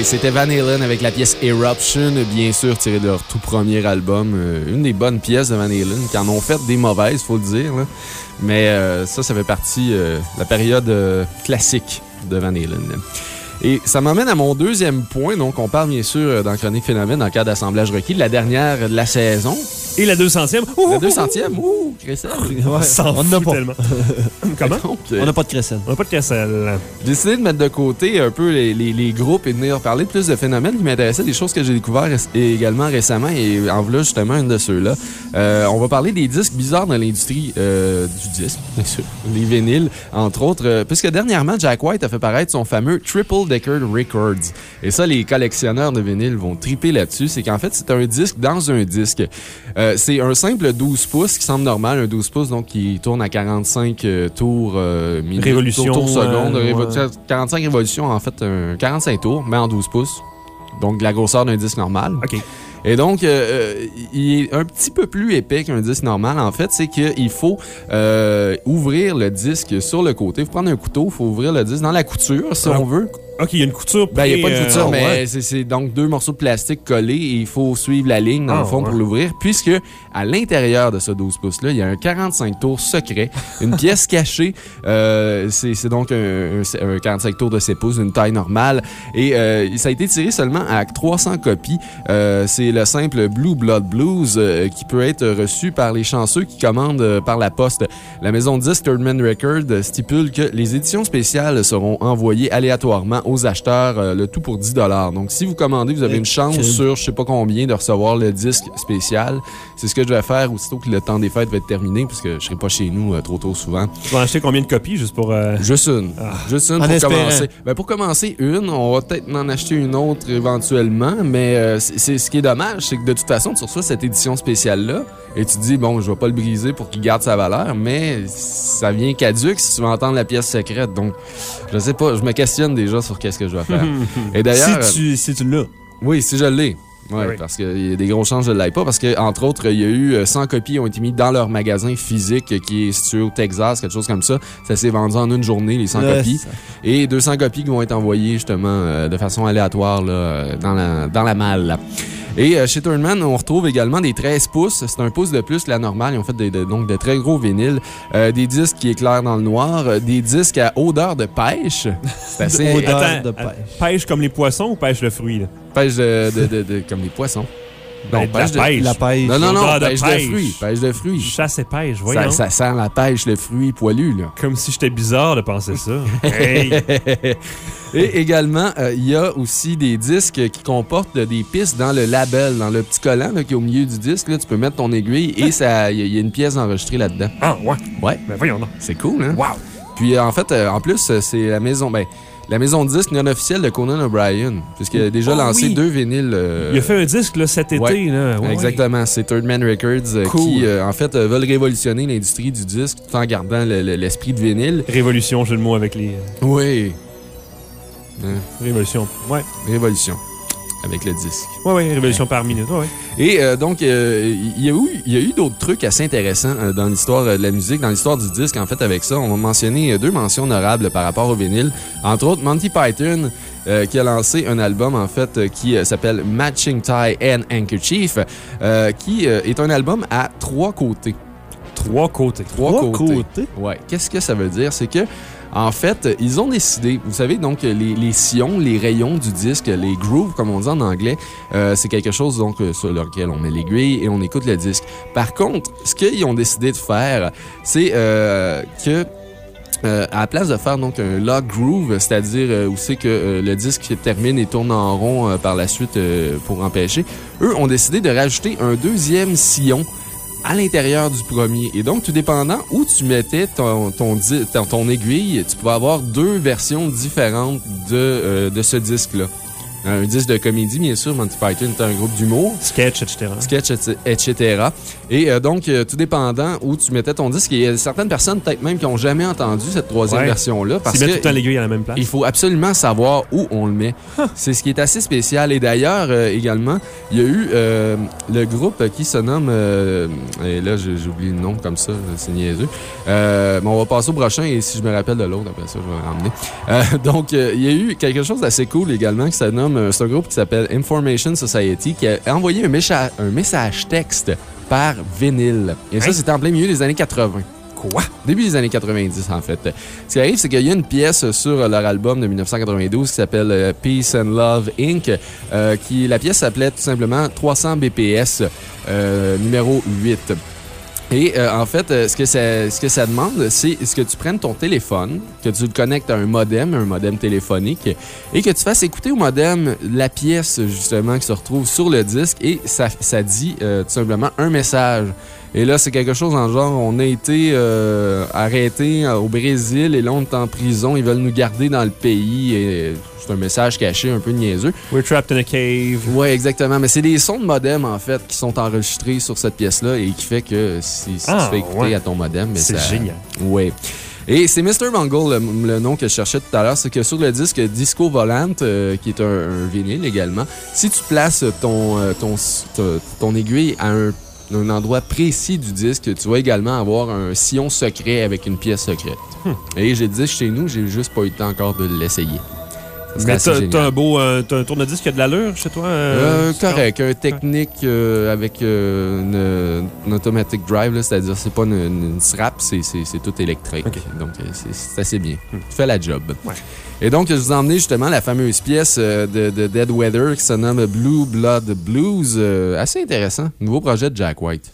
c'était Van Halen avec la pièce Eruption, bien sûr tirée de leur tout premier album. Une des bonnes pièces de Van Halen, qui en ont fait des mauvaises, faut le dire. Là. Mais ça fait partie de la période classique de Van Halen. Et ça m'amène à mon deuxième point. Donc, on parle bien sûr dans Chronique Phénomène, dans le cadre d'assemblage requis, de la dernière de la saison. Et la 200e. La 200e, Crécelle. On s'en on fout n'a pas. tellement. Comment? Donc, On n'a pas de crécelle. On n'a pas de Cassel. j'ai décidé de mettre de côté un peu les groupes et de venir parler plus de phénomènes qui m'intéressaient, des choses que j'ai découvertes également récemment et en voilà justement une de ceux-là. On va parler des disques bizarres dans l'industrie du disque, bien sûr, les vinyles, entre autres, puisque dernièrement, Jack White a fait paraître son fameux Triple Decker Records. Et ça, les collectionneurs de vinyles vont triper là-dessus. C'est qu'en fait, c'est un disque dans un disque. C'est un simple 12 pouces qui semble normal, un 12 pouces donc qui tourne à 45 tours minutes, Révolution, tours secondes, ouais. 45 révolutions en fait, 45 tours, mais en 12 pouces. Donc de la grosseur d'un disque normal. OK. Et donc, il est un petit peu plus épais qu'un disque normal. En fait, c'est qu'il faut ouvrir le disque sur le côté. Il faut prendre un couteau, il faut ouvrir le disque dans la couture, si on veut. OK, il y a une couture. Ben, il n'y a pas de couture, mais ouais. c'est donc 2 morceaux de plastique collés et il faut suivre la ligne, dans le fond, pour l'ouvrir, puisque à l'intérieur de ce 12 pouces-là, il y a un 45 tours secret, une pièce cachée. C'est donc un 45 tours de 7 pouces, d'une taille normale. Et ça a été tiré seulement à 300 copies. C'est le simple Blue Blood Blues qui peut être reçu par les chanceux qui commandent par la poste. La maison de disques Third Man Records stipule que les éditions spéciales seront envoyées aléatoirement aux acheteurs, le tout pour 10 $. Donc, si vous commandez, vous avez une chance sur je sais pas combien de recevoir le disque spécial. C'est ce que je vais faire aussitôt que le temps des fêtes va être terminé, puisque je serai pas chez nous trop tôt souvent. Tu vas en acheter combien de copies, juste pour... Juste une. Juste une En pour espérant. commencer. Ben, pour commencer, une. On va peut-être en acheter une autre éventuellement, mais c'est ce qui est dommage, c'est que de toute façon, tu reçois cette édition spéciale-là et tu te dis, bon, je vais pas le briser pour qu'il garde sa valeur, mais ça vient caduque si tu veux entendre la pièce secrète. Donc, je sais pas, je me questionne déjà sur qu'est-ce que je vais faire. Et d'ailleurs... Si tu l'as. Oui, si je l'ai. Ouais, Oui. parce qu'il y a des grosses chances que je ne l'aille pas. Parce que, entre autres, il y a eu 100 copies qui ont été mises dans leur magasin physique qui est situé au Texas, quelque chose comme ça. Ça s'est vendu en une journée, les 100 copies. Et 200 copies qui vont être envoyées, justement, de façon aléatoire là, dans la malle. Là. Et chez Turnman, on retrouve également des 13 pouces. C'est un pouce de plus que la normale. Ils ont fait donc de très gros vinyles. Des disques qui éclairent dans le noir. Des disques à odeur de pêche. C'est assez... Odeur Attends, de pêche. Pêche comme les poissons ou pêche le fruit? Là? Pêche comme les poissons. Ben, de la pêche. La pêche. Non, Odeur de pêche de pêche. fruits. Pêche de fruits. Chasse et pêche, voyons. Ça sent la pêche, le fruit poilu, là. Comme si j'étais bizarre de penser ça. Hey! Et également, il y a aussi des disques qui comportent des pistes dans le label, dans le petit collant là, qui est au milieu du disque. Là, tu peux mettre ton aiguille et il y a une pièce enregistrée là-dedans. Ah, ouais. Ouais, Ben, voyons donc. c'est cool, hein? Wow! Puis en fait, en plus, c'est la maison de disques non officielle de Conan O'Brien, puisqu'il a déjà lancé 2 vinyles. Il a fait un disque là, cet été. Ouais, là. Ouais, exactement. C'est Third Man Records Cool. qui, en fait, veulent révolutionner l'industrie du disque tout en gardant l'esprit de vinyle. ouais. Révolution, jeu de mots avec les... Oui. Révolution. Ouais. Révolution. Avec le disque. Ouais, révolution par minute. Ouais. Et donc, il y a eu d'autres trucs assez intéressants dans l'histoire de la musique, dans l'histoire du disque. En fait, avec ça, on va mentionner 2 mentions honorables par rapport au vinyle. Entre autres, Monty Python, qui a lancé un album, en fait, qui s'appelle Matching Tie and Handkerchief, qui est un album à 3 côtés. 3 côtés. 3 côtés? Ouais. Qu'est-ce que ça veut dire? C'est que, en fait, ils ont décidé, vous savez, donc, les sillons, les rayons du disque, les grooves, comme on dit en anglais, c'est quelque chose, donc, sur lequel on met l'aiguille et on écoute le disque. Par contre, ce qu'ils ont décidé de faire, c'est que, à la place de faire donc un lock groove, c'est-à-dire où c'est que le disque termine et tourne en rond par la suite pour empêcher, eux ont décidé de rajouter un 2e sillon à l'intérieur du premier. Et donc, tout dépendant où tu mettais ton aiguille, tu pouvais avoir 2 versions différentes de ce disque-là. Un disque de comédie, bien sûr. Monty Python est un groupe d'humour. Sketch, etc. Sketch, etc. Et donc, tout dépendant où tu mettais ton disque, il y a certaines personnes, peut-être même, qui n'ont jamais entendu cette 3e version-là. Parce S'ils mettent que tout le temps l'aiguille à la même place. il faut absolument savoir où on le met. C'est ce qui est assez spécial. Et d'ailleurs, également, il y a eu le groupe qui se nomme... et là, j'ai oublié le nom comme ça, c'est niaiseux. Mais on va passer au prochain et si je me rappelle de l'autre, après ça, je vais le ramener. Donc, il y a eu quelque chose d'assez cool également qui se nomme film. C'est un groupe qui s'appelle Information Society qui a envoyé un message texte par vinyle. Et ça, c'était en plein milieu des années 80. Quoi? Début des années 90, en fait. Ce qui arrive, c'est qu'il y a une pièce sur leur album de 1992 qui s'appelle Peace and Love, Inc. La pièce s'appelait tout simplement 300 BPS, numéro 8. Et en fait, ce que ça demande, c'est que tu prennes ton téléphone, que tu le connectes à un modem téléphonique, et que tu fasses écouter au modem la pièce, justement, qui se retrouve sur le disque, et ça dit tout simplement un message. Et là, c'est quelque chose en genre, on a été arrêtés au Brésil et là, on est en prison. Ils veulent nous garder dans le pays. Et c'est un message caché un peu niaiseux. We're trapped in a cave. Oui, exactement. Mais c'est des sons de modem, en fait, qui sont enregistrés sur cette pièce-là et qui fait que si tu fais écouter à ton modem... C'est génial. Oui. Et c'est Mr. Bungle, le nom que je cherchais tout à l'heure. C'est que sur le disque Disco Volante, qui est un vinyle également, si tu places ton aiguille à un endroit précis du disque, tu vas également avoir un sillon secret avec une pièce secrète. Et j'ai dit chez nous, j'ai juste pas eu le temps encore de l'essayer. Mais t'as un tourne-disque qui a de l'allure chez toi? Correct. Un technique avec une automatic drive, c'est-à-dire c'est pas une strap, c'est tout électrique. Okay. Donc c'est assez bien. Fait la job. Ouais. Et donc, je vous ai emmené justement la fameuse pièce de Dead Weather qui se nomme Blue Blood Blues. Assez intéressant. Nouveau projet de Jack White.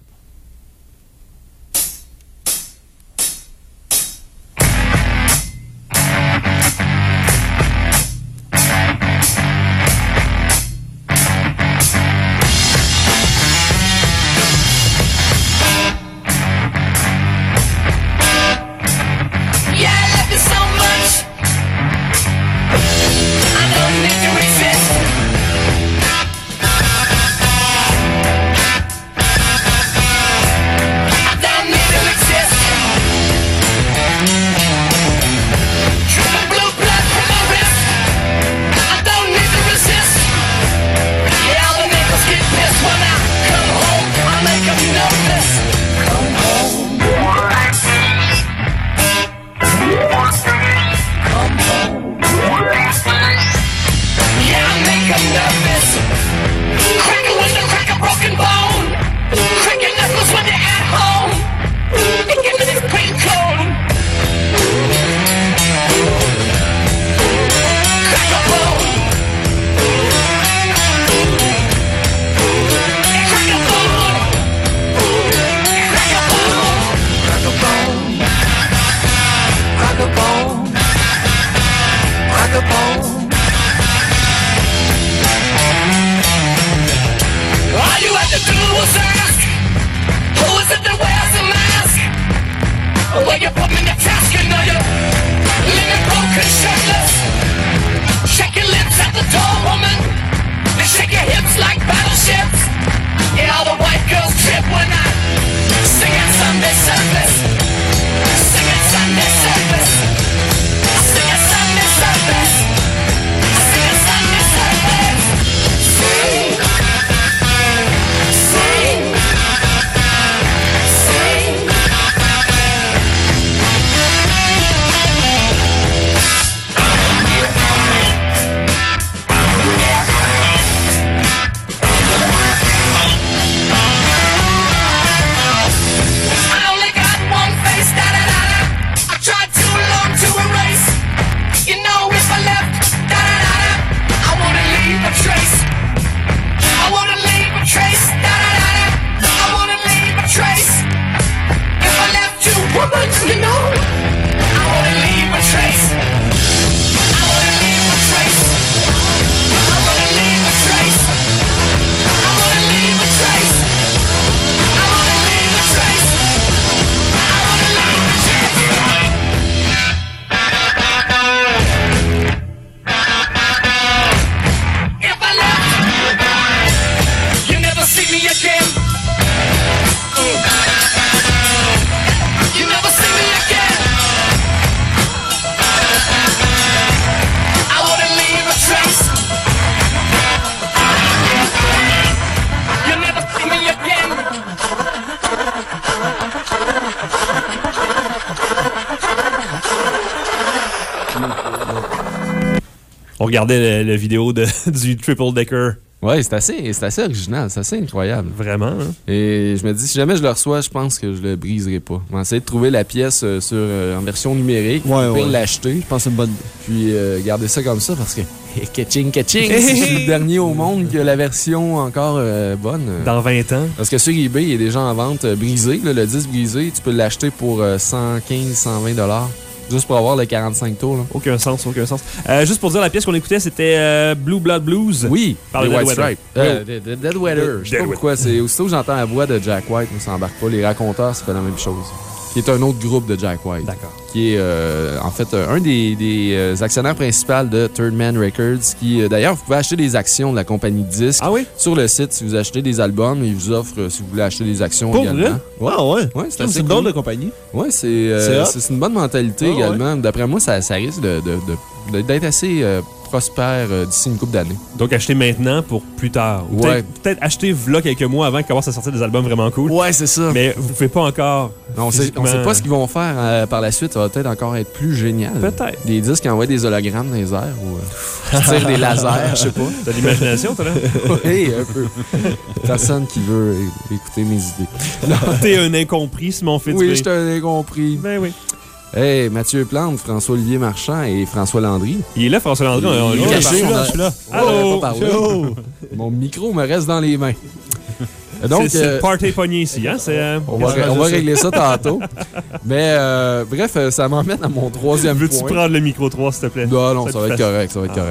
On regardait la vidéo du Triple Decker. Ouais, c'est assez original, c'est assez incroyable. Vraiment, hein? Et je me dis, si jamais je le reçois, je pense que je le briserai pas. On va essayer de trouver la pièce en version numérique, pour l'acheter. Je pense que c'est une bonne idée. Puis garder ça comme ça parce que catching, si je suis le dernier au monde qui a la version encore bonne. Dans 20 ans. Parce que sur eBay, il est déjà en vente brisé, là, le disque brisé, tu peux l'acheter pour 115, 120 $. Juste pour avoir le 45 tours. Là. Aucun sens. Juste pour dire, la pièce qu'on écoutait, c'était Blue Blood Blues. Oui, par les Dead White Weather. Stripes. Dead Weather. Je sais pas pourquoi. Aussitôt que j'entends la voix de Jack White, on s'embarque pas. Les raconteurs, c'est pas la même chose. Qui est un autre groupe de Jack White. D'accord. Qui est en fait un des actionnaires principaux de Third Man Records. Qui d'ailleurs, vous pouvez acheter des actions de la compagnie de disques. Ah oui? Sur le site, si vous achetez des albums, ils vous offrent, si vous voulez acheter des actions Pour également. vrai? Ouais. Ouais, c'est assez une cool. drôle de compagnie. Oui, c'est une bonne mentalité également. D'après moi, ça risque d'être assez prospère d'ici une couple d'années. Donc, acheter maintenant pour plus tard. Ou peut-être acheter v'là quelques mois avant qu'ils commencent à sortir des albums vraiment cool. Ouais, c'est ça. Mais vous pouvez pas encore. On sait pas ce qu'ils vont faire par la suite. Ça va peut-être encore être plus génial. Peut-être. Des disques qui envoient des hologrammes dans les airs ou qui tirent des lasers, je sais pas. T'as de l'imagination, toi, là? Oui, un peu. Personne qui veut écouter mes idées. T'es un incompris, Simon Fitzbé. Oui, je t'ai incompris. Ben oui. Hey, Mathieu Plante, François-Olivier Marchand et François Landry. Il est là, François Landry. Il est caché. Je suis là. Allô? Mon micro me reste dans les mains. Donc, c'est party pogné ici, hein? On va régler ça tantôt. Mais bref, ça m'emmène à mon troisième point. Veux-tu prendre le micro 3, s'il te plaît? Non, ça va être correct,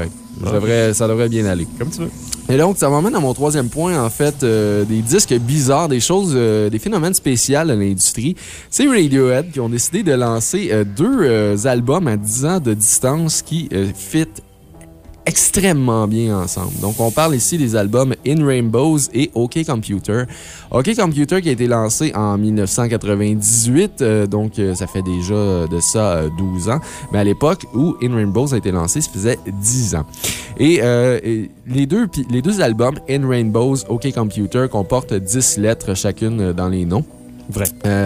Ça devrait bien aller. Comme tu veux. Et donc, ça m'emmène à mon troisième point, en fait, des disques bizarres, des choses, des phénomènes spéciaux de l'industrie. C'est Radiohead qui ont décidé de lancer deux albums à 10 ans de distance qui fit extrêmement bien ensemble. Donc, on parle ici des albums In Rainbows et OK Computer. OK Computer qui a été lancé en 1998, donc ça fait déjà de ça 12 ans. Mais à l'époque où In Rainbows a été lancé, ça faisait 10 ans. Et les deux albums, In Rainbows, OK Computer, comportent 10 lettres chacune dans les noms. Vrai.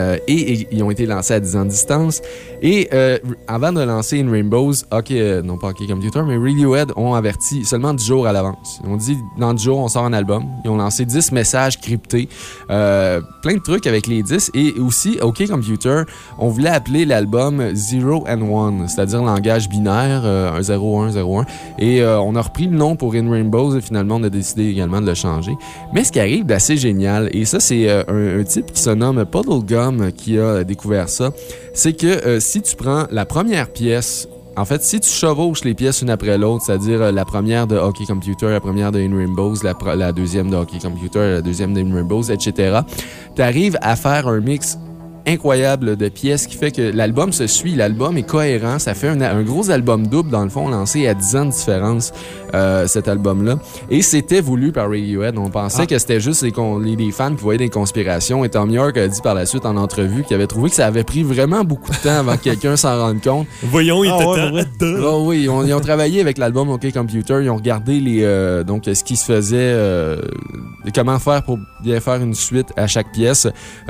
Et ils ont été lancés à 10 ans de distance. Et avant de lancer In Rainbows, non pas OK Computer, mais Radiohead ont averti seulement 10 jours à l'avance. Ils ont dit, dans 10 jours, on sort un album. Ils ont lancé 10 messages cryptés. Plein de trucs avec les 10. Et aussi, OK Computer, on voulait appeler l'album 0 and 1, c'est-à-dire langage binaire, 1, 0, 1, 0, 1. Et on a repris le nom pour In Rainbows et finalement, on a décidé également de le changer. Mais ce qui arrive d'assez génial, et ça, c'est un type qui se nomme Puddlegum qui a découvert ça, c'est que si tu prends la première pièce, en fait, si tu chevauches les pièces une après l'autre, c'est-à-dire la première de OK Computer, la première de In Rainbows, la deuxième de OK Computer, la deuxième de In Rainbows, etc., tu arrives à faire un mix incroyable de pièces qui fait que l'album se suit, l'album est cohérent, ça fait un gros album double dans le fond, lancé à 10 ans de différence, cet album-là. Et c'était voulu par Radiohead. On pensait que c'était juste les fans qui voyaient des conspirations. Et Tom York a dit par la suite en entrevue qu'il avait trouvé que ça avait pris vraiment beaucoup de temps avant que quelqu'un s'en rende compte. Voyons, il était temps. Oh oui, ils ont travaillé avec l'album OK Computer, ils ont regardé donc ce qui se faisait, comment faire pour bien faire une suite à chaque pièce,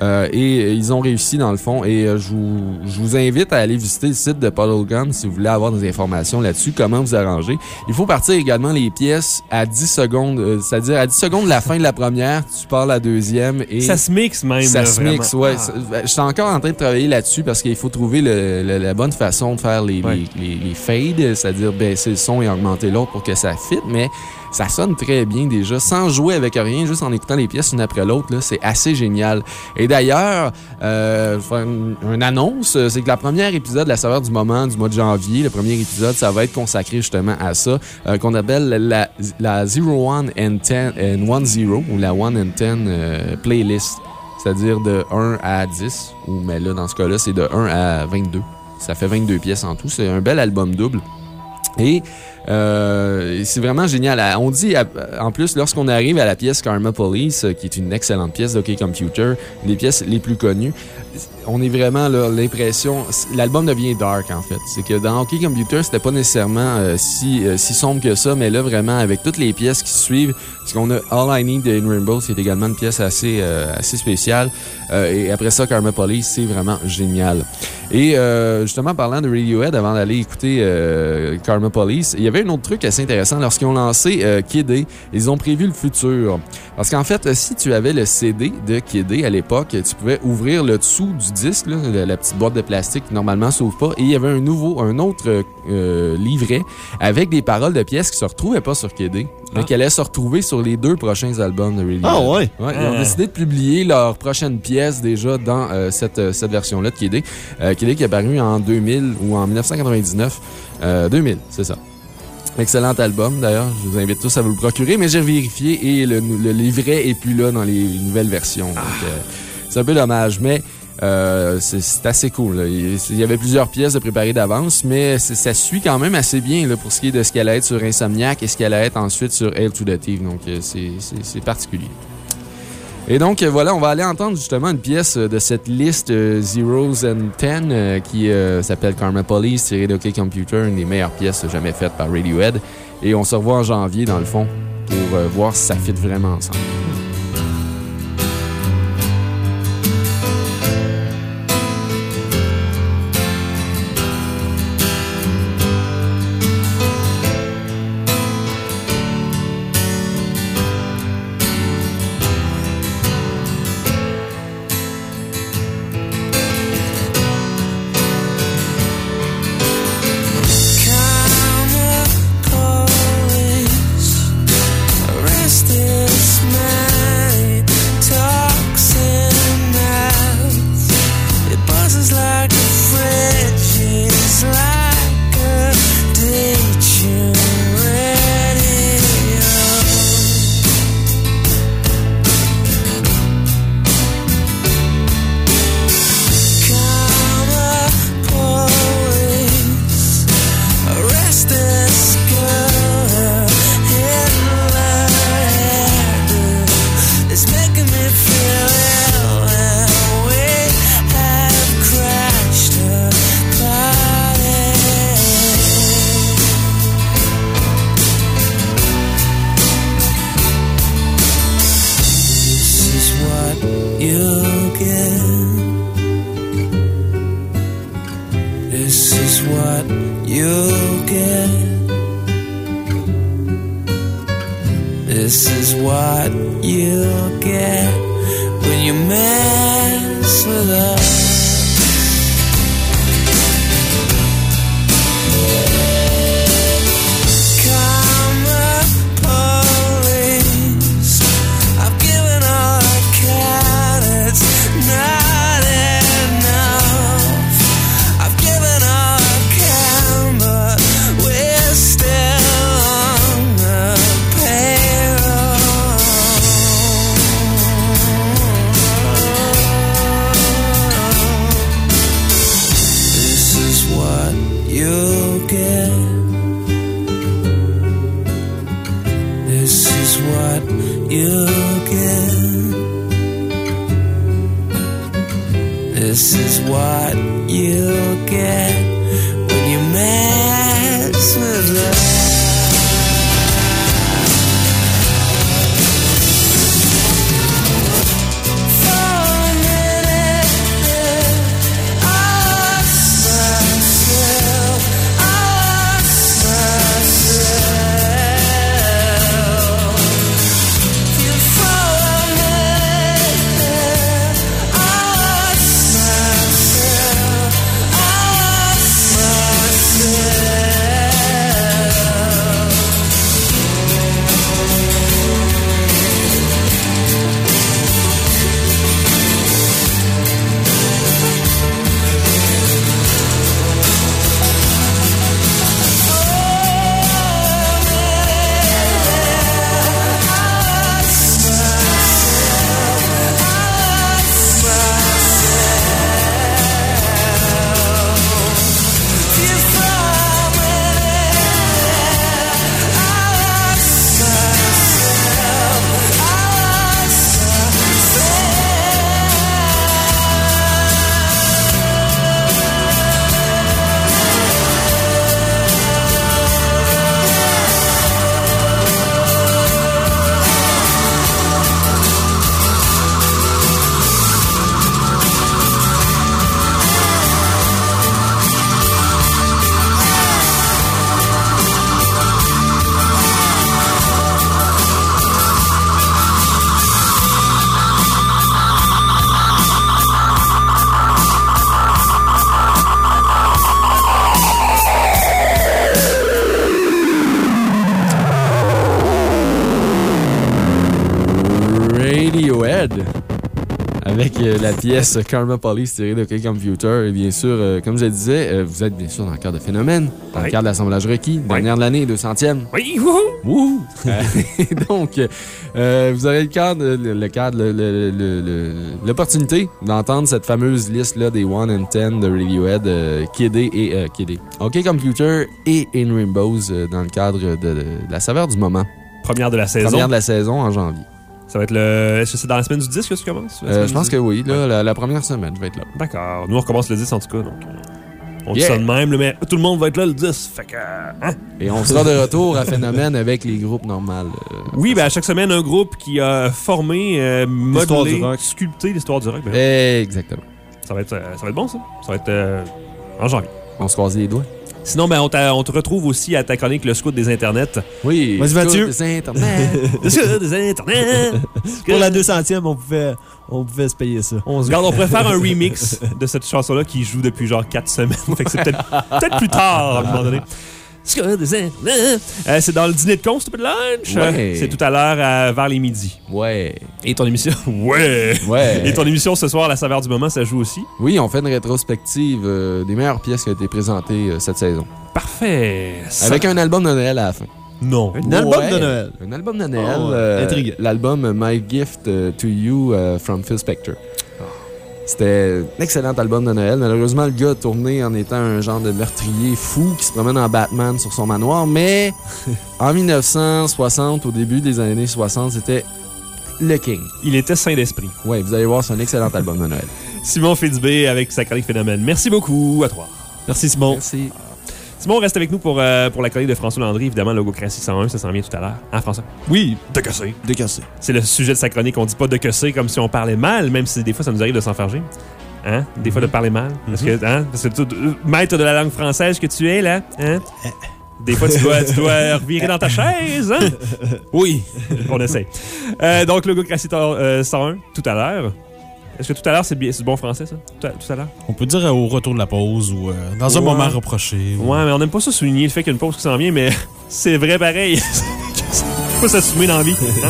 et ils ont réussi dans le fond, et je vous invite à aller visiter le site de Puddlegum si vous voulez avoir des informations là-dessus, comment vous arranger. Il faut partir également les pièces à 10 secondes, c'est-à-dire à 10 secondes de la fin de la première, tu pars la deuxième et... Ça se mixe même. Ça se vraiment. mixe, ouais. Je suis encore en train de travailler là-dessus parce qu'il faut trouver la bonne façon de faire les fades, c'est-à-dire baisser le son et augmenter l'autre pour que ça fitte, mais ça sonne très bien déjà, sans jouer avec rien, juste en écoutant les pièces une après l'autre, là, c'est assez génial. Et d'ailleurs, faire une annonce, c'est que la première épisode de La Saveur du Moment du mois de janvier, le premier épisode, ça va être consacré justement à ça, qu'on appelle la 0, 1 and 10 and 1 0, ou la 1 and 10 playlist, c'est-à-dire de 1 à 10, mais là, dans ce cas-là, c'est de 1 à 22. Ça fait 22 pièces en tout, c'est un bel album double. Et c'est vraiment génial. On dit, en plus, lorsqu'on arrive à la pièce Karma Police, qui est une excellente pièce d'Ok Computer, une des pièces les plus connues, on est vraiment là, l'impression... L'album devient dark, en fait. C'est que dans OK Computer, c'était pas nécessairement si sombre que ça, mais là, vraiment, avec toutes les pièces qui suivent, parce qu'on a All I Need de In Rainbows, qui est également une pièce assez spéciale. Et après ça, Karma Police, c'est vraiment génial. Et justement, parlant de Radiohead, avant d'aller écouter Karma Police, il y avait un autre truc assez intéressant. Lorsqu'ils ont lancé Kid A, ils ont prévu le futur. Parce qu'en fait, si tu avais le CD de Kid A à l'époque, tu pouvais ouvrir le dessous du disque, là, la petite boîte de plastique qui normalement s'ouvre pas, et il y avait un autre livret avec des paroles de pièces qui se retrouvaient pas sur Kid A, mais qui allaient se retrouver sur les 2 prochains albums de Radiohead. Ah ouais? Ils ont décidé de publier leur prochaine pièce déjà dans cette version-là de Kid A. Kid A qui est apparu en 2000 ou en 1999. 2000, c'est ça. Excellent album, d'ailleurs. Je vous invite tous à vous le procurer, mais j'ai vérifié et le livret est plus là dans les nouvelles versions. Donc, c'est un peu dommage, mais c'est assez cool. Là. Il y avait plusieurs pièces de préparées d'avance, mais ça suit quand même assez bien là, pour ce qui est de ce qu'elle allait être sur Insomniac et ce qu'elle allait être ensuite sur Hail to the Thief. Donc, c'est particulier. Et donc, voilà, on va aller entendre justement une pièce de cette liste Zeros and Ten qui s'appelle Karma Police, tirée de OK Computer, une des meilleures pièces jamais faites par Radiohead. Et on se revoit en janvier, dans le fond, pour voir si ça fit vraiment ensemble. This is what you'll get when you mess with us. This is what you'll get when you mess with us. Dead. Avec la pièce Karma Police tirée de OK Computer. Et bien sûr, comme je le disais, vous êtes bien sûr dans le cadre de Phénomène, dans le cadre de l'assemblage requis, dernière de l'année, 200e. Oui, wouhou! Wouhou! Donc, vous avez l'opportunité d'entendre cette fameuse liste-là des 1 and 10 de Radiohead, Kid A, OK Computer et In Rainbows dans le cadre de la saveur du moment. Première de la saison. Première de la saison en janvier. Ça va être le... Est-ce que c'est dans la semaine du 10 que tu commences? Je pense que oui. Là, la première semaine, je vais être là. D'accord. Nous, on recommence le 10 en tout cas. Donc, on dit ça de même, là, mais tout le monde va être là le 10. Fait que... Hein? Et on sera de retour à Phénomène avec les groupes normaux. Oui, ben à chaque semaine, un groupe qui a formé, modelé, sculpté l'histoire du rock. Ben, exactement. Ça va être bon, ça. Ça va être en janvier. On se croise les doigts. Sinon, ben, on te retrouve aussi à ta chronique Le Scout des Internets. Oui, vas-y, Mathieu. Des Internets. Le Scout des Internets. Pour la 200e, on pouvait se payer ça. Regarde, on pourrait faire un remix de cette chanson-là qui joue depuis genre 4 semaines. Fait que c'est peut-être plus tard, à un moment donné. C'est dans le dîner de con, Stupid Lunch. Ouais. C'est tout à l'heure vers les midis. Ouais. Et ton émission... Ouais. Et ton émission ce soir, La saveur du moment, ça joue aussi. Oui, on fait une rétrospective des meilleures pièces qui ont été présentées cette saison. Parfait. Avec un album de Noël à la fin. Non. Un album de Noël. Un album de Noël. Intriguant. L'album My Gift to You from Phil Spector. C'était un excellent album de Noël. Malheureusement, le gars a tourné en étant un genre de meurtrier fou qui se promène en Batman sur son manoir. Mais en 1960, au début des années 60, c'était le King. Il était saint d'esprit. Oui, vous allez voir, c'est un excellent album de Noël. Simon Fitzbé avec sa chronique Phénomène. Merci beaucoup à toi. Merci, Simon. Merci. Simon reste avec nous pour la chronique de François Landry. Évidemment, Logocratie 101, ça s'en vient tout à l'heure. Hein, François? Oui. Décassé. C'est le sujet de sa chronique. On dit pas décassé comme si on parlait mal, même si des fois ça nous arrive de s'enfarger. Hein? Des fois de parler mal. Parce que maître de la langue française que tu es, là, hein? Des fois, tu dois revirer dans ta chaise, hein? Oui. On essaie. Donc, Logocratie 101, tout à l'heure. Est-ce que tout à l'heure, c'est du bon français, ça? Tout à l'heure? On peut dire au retour de la pause ou dans un moment reproché. Ouais, mais on n'aime pas ça souligner le fait qu'il y a une pause qui s'en vient, mais c'est vrai pareil. Faut s'assumer dans la vie. Hein?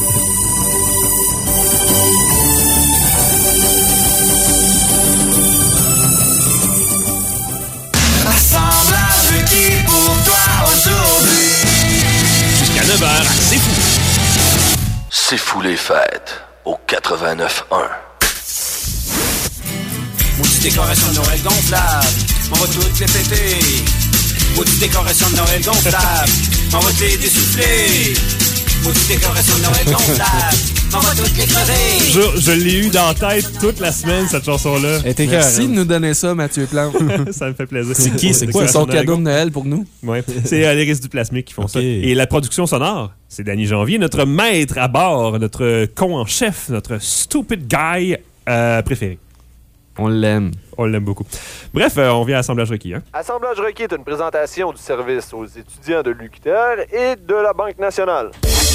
Assemblage requis pour toi aujourd'hui. Jusqu'à 9h, c'est fou. C'est fou les fêtes au 89.1. Maudite décoration de Noël gonflable, on va toutes les péter. Maudite décoration de Noël gonflable, on va te les dessouffler. Maudite décoration de Noël gonflable, on va toutes les crever. Je l'ai eu dans la tête toute la semaine, cette chanson-là. Merci de nous donner ça, Mathieu Plante. Ça me fait plaisir. C'est qui? C'est quoi son cadeau de Noël pour nous? Ouais. C'est les Risques du Plasmique qui font ça. Et la production sonore, c'est Danny Janvier, notre maître à bord, notre con en chef, notre stupid guy préféré. On l'aime. On l'aime beaucoup. Bref, on vient à Assemblage requis. Hein? Assemblage requis est une présentation du service aux étudiants de l'UQTR et de la Banque nationale.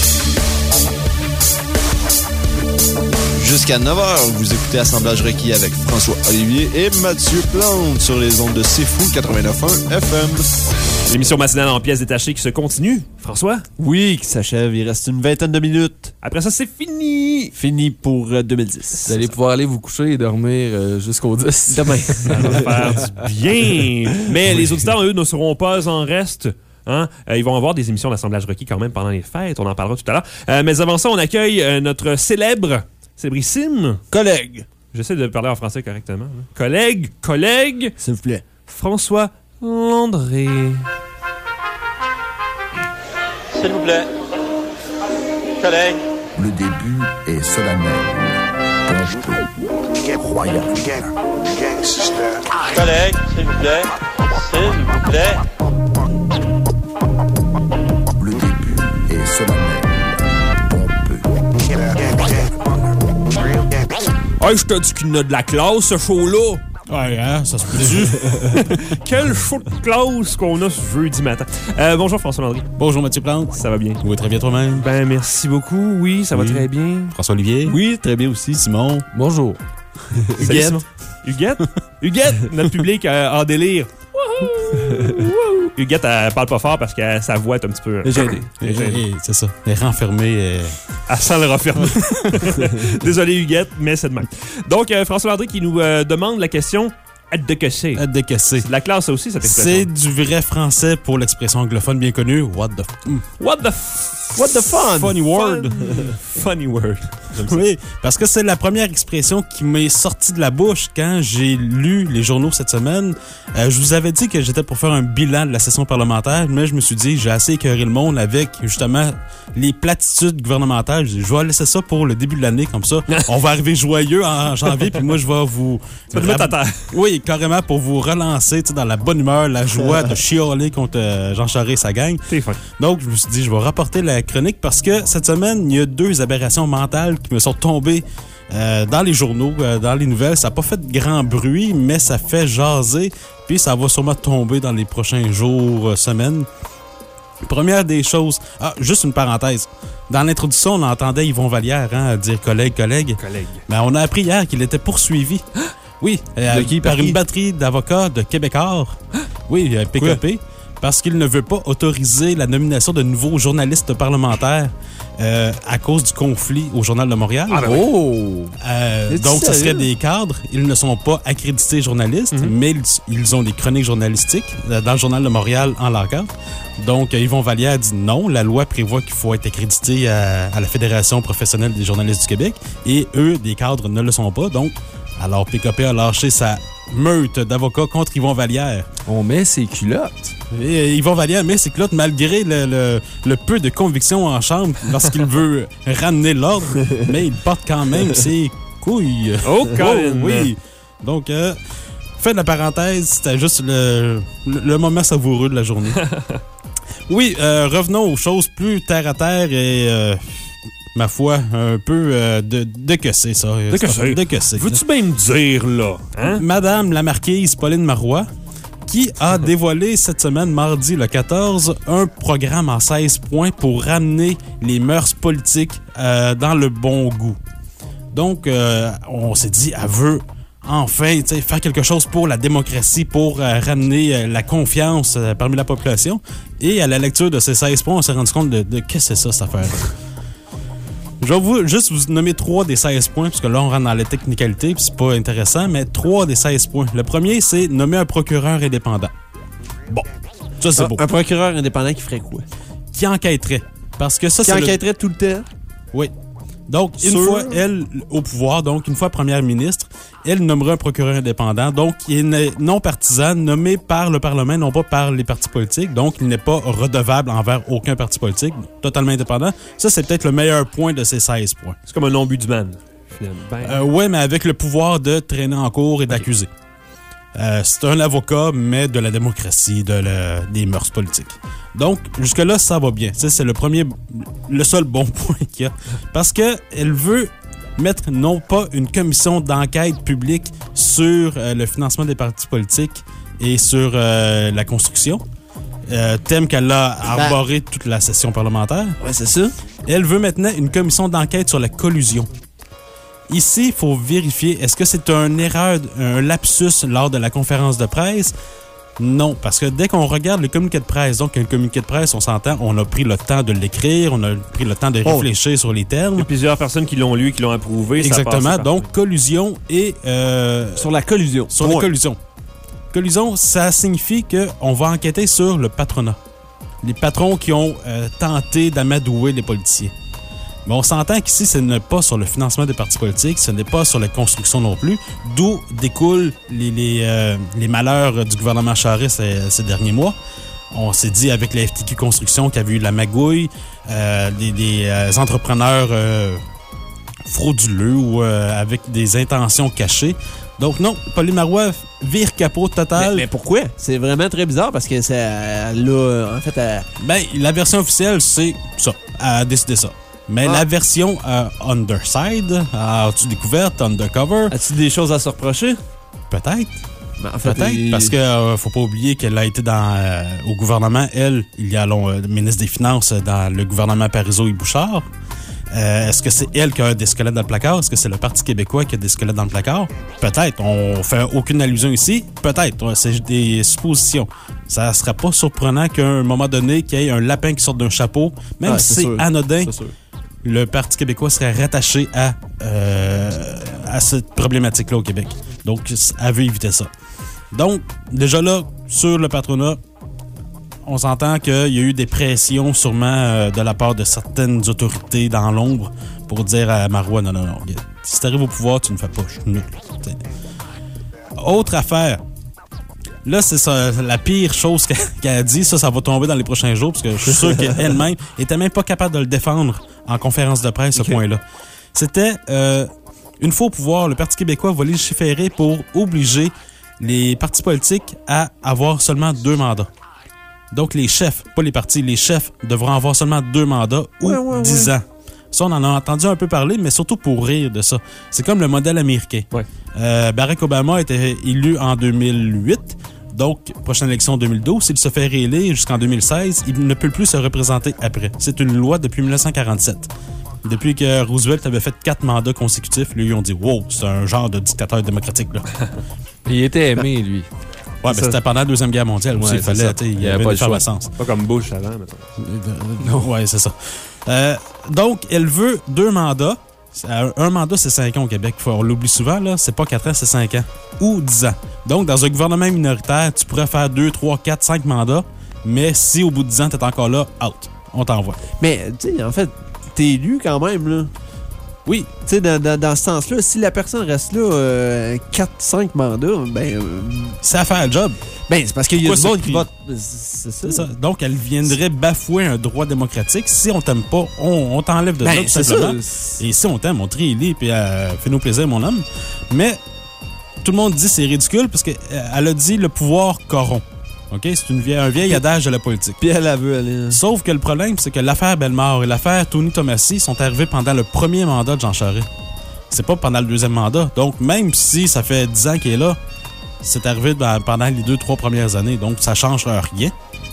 Jusqu'à 9h, vous écoutez Assemblage requis avec François Olivier et Mathieu Plante sur les ondes de C'est Fou 89.1 FM. L'émission matinale en pièces détachées qui se continue. François? Oui, qui s'achève. Il reste une vingtaine de minutes. Après ça, c'est fini. Fini pour 2010. Vous allez pouvoir aller vous coucher et dormir jusqu'au 10. Demain. Ça va faire du bien. Mais les auditeurs, eux, ne seront pas en reste. Hein? Ils vont avoir des émissions d'assemblage requis quand même pendant les fêtes. On en parlera tout à l'heure. Mais avant ça, on accueille notre célébrissime collègue. J'essaie de parler en français correctement. Hein? Collègue. S'il vous plaît. François Landry. S'il vous plaît. Collègue. Le début est solennel. Royal. Collègue, s'il vous plaît. S'il vous plaît. Le début est solennel. Hey, je te dis qu'il y a de la classe, ce show-là. Ouais, hein, ça se peut. Quel show de classe qu'on a ce jeudi matin. Bonjour François Landry. Bonjour Mathieu Plante. Ça va bien? Oui, très bien toi-même. Ben, merci beaucoup. Oui, ça va très bien. François Olivier. Oui, très bien aussi. Simon. Bonjour. Huguette. Huguette, notre public en délire. Huguette, elle parle pas fort parce que sa voix est un petit peu... Gênée. C'est ça. Elle est renfermée. Elle sent le renfermer. Désolé, Huguette, mais c'est de même. Donc, François Landry qui nous demande la question... Aide de que c'est. Aide de que c'est. C'est de la classe, ça aussi, cette expression. C'est du vrai français pour l'expression anglophone bien connue. What the fun? Funny word. Funny word. Oui, parce que c'est la première expression qui m'est sortie de la bouche quand j'ai lu les journaux cette semaine. Je vous avais dit que j'étais pour faire un bilan de la session parlementaire, mais je me suis dit, j'ai assez écœuré le monde avec, justement, les platitudes gouvernementales. Je vais laisser ça pour le début de l'année, comme ça. On va arriver joyeux en janvier, puis moi, je vais vous... Tu vas te mettre à terre. Oui, carrément, pour vous relancer dans la bonne humeur, la joie de chialer contre Jean Charest et sa gang. C'est fin. Donc, je me suis dit, je vais rapporter la chronique parce que cette semaine, il y a 2 aberrations mentales qui me sont tombées dans les journaux, dans les nouvelles. Ça n'a pas fait de grand bruit, mais ça fait jaser. Puis ça va sûrement tomber dans les prochains jours, semaines. Première des choses... Ah, juste une parenthèse. Dans l'introduction, on entendait Yvon Vallière dire « collègue ». Mais on a appris hier qu'il était poursuivi. Oui, par une batterie d'avocats de Québécois. Oui, PKP. Quoi? Parce qu'il ne veut pas autoriser la nomination de nouveaux journalistes parlementaires à cause du conflit au Journal de Montréal. Ah, donc, ce serait des cadres. Ils ne sont pas accrédités journalistes, mais ils ont des chroniques journalistiques dans le Journal de Montréal en leur cadre. Donc, Yvon Vallière dit non. La loi prévoit qu'il faut être accrédité à la Fédération professionnelle des journalistes du Québec. Et eux, des cadres, ne le sont pas. Donc, alors PKP a lâché sa meute d'avocats contre Yvon Vallière. On met ses culottes. Et Yvon Vallière met ses culottes malgré le peu de conviction en chambre lorsqu'il veut ramener l'ordre, mais il porte quand même ses couilles. Oh, Colin! Oui. Donc, fin de la parenthèse, c'était juste le moment savoureux de la journée. Oui, revenons aux choses plus terre à terre et... ma foi, un peu de que c'est ça. De que c'est. Veux-tu bien me dire, là? Hein? Madame la marquise Pauline Marois, qui a dévoilé cette semaine, mardi le 14, un programme en 16 points pour ramener les mœurs politiques dans le bon goût. Donc, on s'est dit, elle veut enfin faire quelque chose pour la démocratie, pour ramener la confiance parmi la population. Et à la lecture de ces 16 points, on s'est rendu compte de qu'est-ce que c'est ça, cette affaire-là. Je vais juste vous nommer 3 des 16 points, parce que là, on rentre dans la technicalité, puis c'est pas intéressant, mais 3 des 16 points. Le premier, c'est nommer un procureur indépendant. Bon, ça, c'est beau. Un procureur indépendant qui ferait quoi? Qui enquêterait. Parce que ça, qui enquêterait tout le temps? Oui. Donc, une fois, elle, au pouvoir, donc une fois première ministre, elle nommerait un procureur indépendant, donc qui est non partisan, nommé par le Parlement, non pas par les partis politiques. Donc, il n'est pas redevable envers aucun parti politique, totalement indépendant. Ça, c'est peut-être le meilleur point de ces 16 points. C'est comme un ombudsman, finalement. Oui, mais avec le pouvoir de traîner en cours et d'accuser. C'est un avocat, mais de la démocratie, des mœurs politiques. Donc, jusque-là, ça va bien. C'est le seul bon point qu'il y a. Parce qu'elle veut mettre non pas une commission d'enquête publique sur le financement des partis politiques et sur la construction, thème qu'elle a arboré toute la session parlementaire. Ouais, c'est ça. Elle veut maintenant une commission d'enquête sur la collusion. Ici, il faut vérifier, est-ce que c'est une erreur, un lapsus lors de la conférence de presse? Non, parce que dès qu'on regarde le communiqué de presse, donc un communiqué de presse, on s'entend, on a pris le temps de l'écrire, on a pris le temps de réfléchir sur les termes. Il y a plusieurs personnes qui l'ont lu et qui l'ont approuvé. Exactement, donc collusion et... sur la collusion. Sur la collusion. Collusion, ça signifie qu'on va enquêter sur le patronat. Les patrons qui ont tenté d'amadouer les politiciens. Mais on s'entend qu'ici, ce n'est pas sur le financement des partis politiques, ce n'est pas sur la construction non plus, d'où découlent les malheurs du gouvernement Charest ces derniers mois. On s'est dit avec la FTQ Construction qu'il y avait eu de la magouille, des entrepreneurs frauduleux ou avec des intentions cachées. Donc non, Pauline Marois vire capot total. Mais pourquoi? C'est vraiment très bizarre parce que ça l'a... En fait, la version officielle, c'est ça. Elle a décidé ça. Mais la version underside, as-tu découverte, undercover? As-tu des choses à se reprocher? Peut-être. Ben, en fait, peut-être, parce que faut pas oublier qu'elle a été au gouvernement, elle, il y a ministre des Finances dans le gouvernement Parizeau et Bouchard. Est-ce que c'est elle qui a des squelettes dans le placard? Est-ce que c'est le Parti québécois qui a des squelettes dans le placard? Peut-être. On fait aucune allusion ici. Peut-être. C'est des suppositions. Ça serait pas surprenant qu'à un moment donné, qu'il y ait un lapin qui sorte d'un chapeau. Même si c'est anodin, le Parti québécois serait rattaché à cette problématique-là au Québec. Donc, elle veut éviter ça. Donc, déjà là, sur le patronat, on s'entend qu'il y a eu des pressions sûrement de la part de certaines autorités dans l'ombre pour dire à Marois, non, si t'arrives au pouvoir, tu ne fais pas, je suis nul. T'sais. Autre affaire. Là, c'est ça, la pire chose qu'elle a dit. Ça va tomber dans les prochains jours parce que je suis sûr qu'elle-même était même pas capable de le défendre en conférence de presse, ce point-là. C'était, une fois au pouvoir, le Parti québécois va légiférer pour obliger les partis politiques à avoir seulement 2 mandats. Donc, les chefs, pas les partis, les chefs devront avoir seulement 2 mandats ou 10 ans. Ça, on en a entendu un peu parler, mais surtout pour rire de ça. C'est comme le modèle américain. Barack Obama a été élu en 2008, donc prochaine élection en 2012. S'il se fait réélire jusqu'en 2016, il ne peut plus se représenter après. C'est une loi depuis 1947. Depuis que Roosevelt avait fait 4 mandats consécutifs, lui, ils ont dit « Wow, c'est un genre de dictateur démocratique. » là. Il était aimé, lui. Ouais, mais c'était pendant la Deuxième Guerre mondiale aussi. Il fallait, il y avait pas de choix. Pas comme Bush avant, mettons. Ouais, c'est ça. Donc, elle veut 2 mandats. Un mandat, c'est 5 ans au Québec. On l'oublie souvent, là. C'est pas 4 ans, c'est 5 ans. Ou 10 ans. Donc, dans un gouvernement minoritaire, tu pourrais faire 2, 3, 4, 5 mandats. Mais si au bout de 10 ans, t'es encore là, out. On t'envoie. Mais, tu sais, en fait, t'es élu quand même, là. Oui. Tu sais, dans ce sens-là, si la personne reste là 4-5 mandats, ben... ça fait un job. Ben, c'est parce qu'il y a du monde qui vote. C'est ça. Donc, elle viendrait bafouer un droit démocratique. Si on t'aime pas, on t'enlève de là, tout simplement. Ça. Et si on t'aime, on te réélit, puis fais-nous plaisir, mon homme. Mais tout le monde dit que c'est ridicule, parce qu'elle a dit le pouvoir corrompt. OK? C'est un vieil adage de la politique. Puis elle veut aller. Sauf que le problème, c'est que l'affaire Bellemare et l'affaire Tony Tomassi sont arrivées pendant le premier mandat de Jean Charest. C'est pas pendant le deuxième mandat. Donc, même si ça fait 10 ans qu'il est là, c'est arrivé pendant les 2-3 premières années. Donc, ça change rien.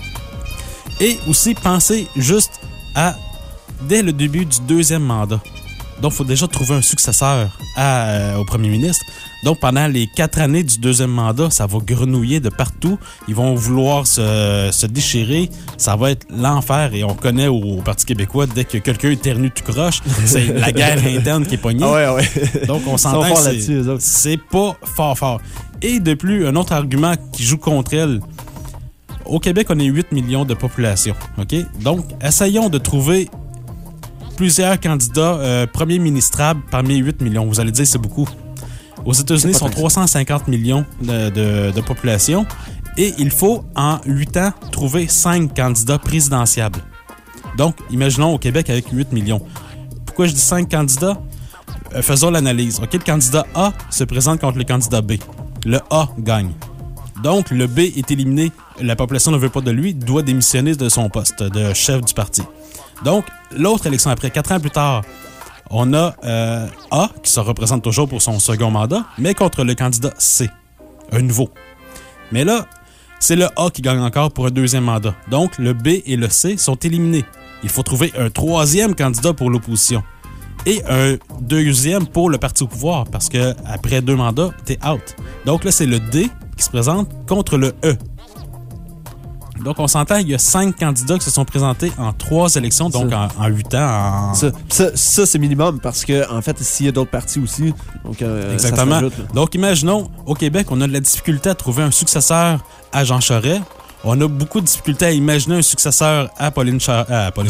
Et aussi, pensez juste dès le début du deuxième mandat. Donc, il faut déjà trouver un successeur au premier ministre. Donc, pendant les 4 années du deuxième mandat, ça va grenouiller de partout. Ils vont vouloir se déchirer. Ça va être l'enfer. Et on connaît au Parti québécois, dès que quelqu'un éternue tout croche, c'est la guerre interne qui est pognée. Ouais. Donc, on s'entend que c'est pas fort. Et de plus, un autre argument qui joue contre elle. Au Québec, on est 8 millions de population. OK? Donc, essayons de trouver plusieurs candidats premiers ministrables parmi 8 millions. Vous allez dire, c'est beaucoup. Aux États-Unis, ils sont 350 millions de population et il faut, en 8 ans, trouver 5 candidats présidentiables. Donc, imaginons au Québec avec 8 millions. Pourquoi je dis 5 candidats? Faisons l'analyse. OK, le candidat A se présente contre le candidat B. Le A gagne. Donc, le B est éliminé. La population ne veut pas de lui, doit démissionner de son poste de chef du parti. Donc, l'autre élection après, 4 ans plus tard, on a A qui se représente toujours pour son second mandat, mais contre le candidat C, un nouveau. Mais là, c'est le A qui gagne encore pour un deuxième mandat. Donc, le B et le C sont éliminés. Il faut trouver un troisième candidat pour l'opposition et un deuxième pour le parti au pouvoir, parce que après 2 mandats, t'es out. Donc là, c'est le D qui se présente contre le E. Donc, on s'entend, il y a 5 candidats qui se sont présentés en 3 élections, donc en 8 ans. Ça, c'est minimum, parce que en fait, s'il y a d'autres partis aussi, donc, exactement. Ça s'ajoute, donc, imaginons, au Québec, on a de la difficulté à trouver un successeur à Jean Charest. On a beaucoup de difficultés à imaginer un successeur à Pauline Charest. À Pauline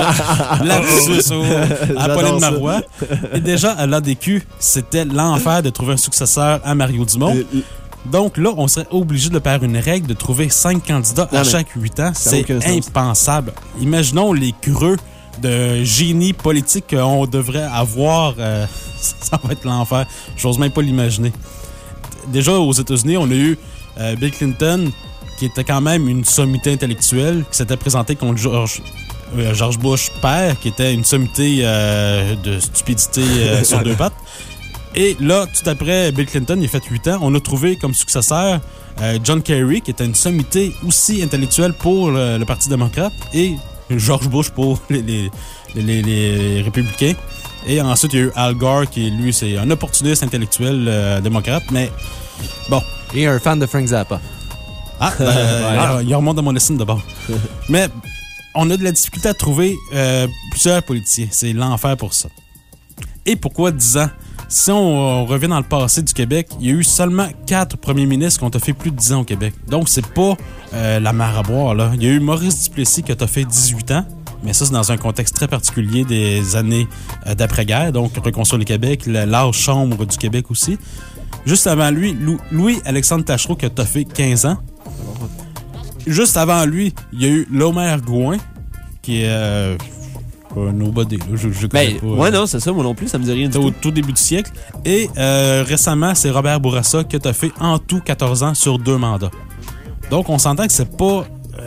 Marois. Et déjà, à l'ADQ, c'était l'enfer de trouver un successeur à Mario Dumont. Donc là, on serait obligé de faire une règle de trouver 5 candidats à chaque 8 ans. C'est impensable. Imaginons les creux de génie politique qu'on devrait avoir. Ça va être l'enfer. J'ose même pas l'imaginer. Déjà, aux États-Unis, on a eu Bill Clinton, qui était quand même une sommité intellectuelle, qui s'était présenté contre George Bush père, qui était une sommité de stupidité sur 2 pattes. Et là, tout après Bill Clinton, il a fait 8 ans, on a trouvé comme successeur John Kerry, qui était une sommité aussi intellectuelle pour le Parti démocrate. Et George Bush pour les républicains. Et ensuite, il y a eu Al Gore, qui, lui, c'est un opportuniste intellectuel démocrate, mais bon. Et un fan de Frank Zappa. Il remonte dans mon estime d'abord. Mais on a de la difficulté à trouver plusieurs politiciens. C'est l'enfer pour ça. Et pourquoi 10 ans? Si on revient dans le passé du Québec, il y a eu seulement 4 premiers ministres qui ont fait plus de 10 ans au Québec. Donc, c'est pas la mer à boire, là. Il y a eu Maurice Duplessis qui a fait 18 ans. Mais ça, c'est dans un contexte très particulier des années d'après-guerre. Donc, reconstruire le Québec, l'âge sombre du Québec aussi. Juste avant lui, Louis-Alexandre Tachereau qui a fait 15 ans. Juste avant lui, il y a eu Lomère Gouin, qui est nobody. Je connais pas. Ouais, non, c'est ça, moi non plus, ça me dit rien du tout. Au tout début du siècle. Et récemment, c'est Robert Bourassa qui a fait en tout 14 ans sur 2 mandats. Donc, on s'entend que c'est pas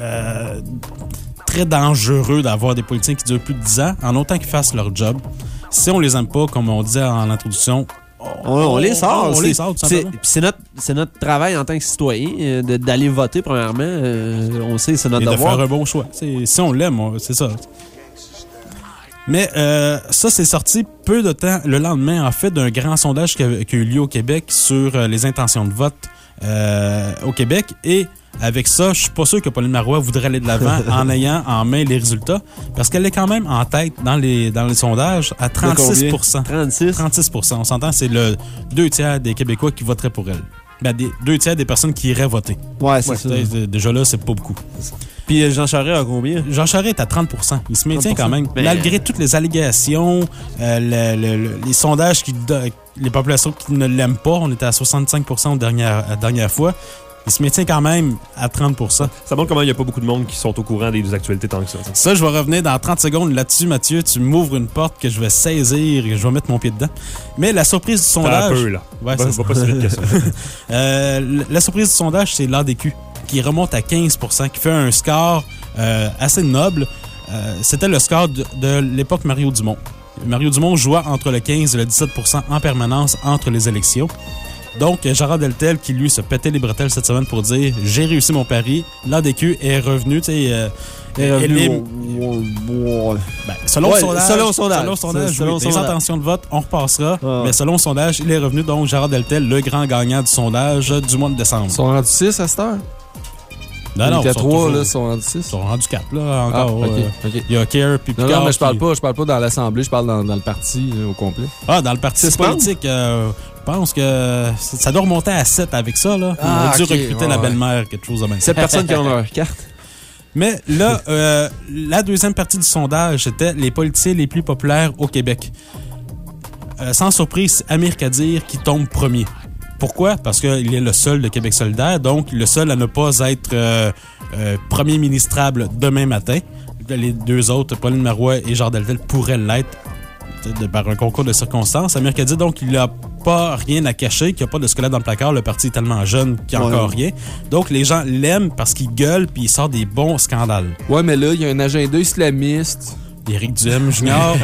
très dangereux d'avoir des politiciens qui durent plus de 10 ans, en autant qu'ils fassent leur job. Si on les aime pas, comme on disait en introduction, on les sort. On les sort, tout simplement. C'est notre travail en tant que citoyen d'aller voter, premièrement. On sait, c'est notre devoir. De faire un bon choix. Si on l'aime, c'est ça. Mais ça, c'est sorti peu de temps le lendemain, en fait, d'un grand sondage qui a eu lieu au Québec sur les intentions de vote au Québec. Et avec ça, je suis pas sûr que Pauline Marois voudrait aller de l'avant en ayant en main les résultats, parce qu'elle est quand même en tête dans les sondages à 36%. 36%. On s'entend, c'est le 2/3 des Québécois qui voteraient pour elle. Ben, 2/3 des personnes qui iraient voter. Ouais, c'est ça. Déjà là, c'est pas beaucoup. Puis Jean Charest a combien? Jean Charest est à 30%. Il se maintient 30%. Quand même. Mais malgré toutes les allégations, les sondages, les populations qui ne l'aiment pas, on était à 65% la dernière fois. Il se maintient quand même à 30%. Ça montre comment il n'y a pas beaucoup de monde qui sont au courant des actualités tant que ça. Ça, je vais revenir dans 30 secondes là-dessus, Mathieu. Tu m'ouvres une porte que je vais saisir et je vais mettre mon pied dedans. Mais la surprise du sondage... un peu, là. Ouais, va pas si vite que ça. La surprise du sondage, c'est l'ADQ, qui remonte à 15%, qui fait un score assez noble. C'était le score de l'époque Mario Dumont. Mario Dumont jouait entre le 15 et le 17% en permanence entre les élections. Donc, Gérard Deltel, qui lui se pétait les bretelles cette semaine pour dire « J'ai réussi mon pari, l'ADQ est revenu. » Selon le sondage, les intentions de vote, on repassera. Mais selon le sondage, il est revenu. Donc, Gérard Deltel, le grand gagnant du sondage du mois de décembre. Ils sont rendus 6 à cette heure? Non, il était 3, là, ils sont rendus 6. Ils sont rendus 4, là, encore. OK. Il y a Kerr puis Picard. Non, mais je parle pas dans l'Assemblée, je parle dans le parti là, au complet. Dans le parti politique, je pense que ça doit remonter à 7 avec ça, là. On a dû recruter la belle-mère, quelque chose de même. 7 personnes qui ont leur carte. Mais là, la deuxième partie du sondage, c'était les politiciens les plus populaires au Québec. Sans surprise, Amir Kadir qui tombe premier. Pourquoi? Parce qu'il est le seul de Québec solidaire, donc le seul à ne pas être premier ministrable demain matin. Les deux autres, Pauline Marois et Jean Deltel, pourraient l'être par un concours de circonstances. Amir Kadir, donc, il n'a pas rien à cacher, qu'il n'y a pas de squelette dans le placard. Le parti est tellement jeune qu'il n'y a encore rien. Donc, les gens l'aiment parce qu'il gueule puis il sort des bons scandales. Ouais, mais là, il y a un agenda islamiste. Éric Duhem Junior.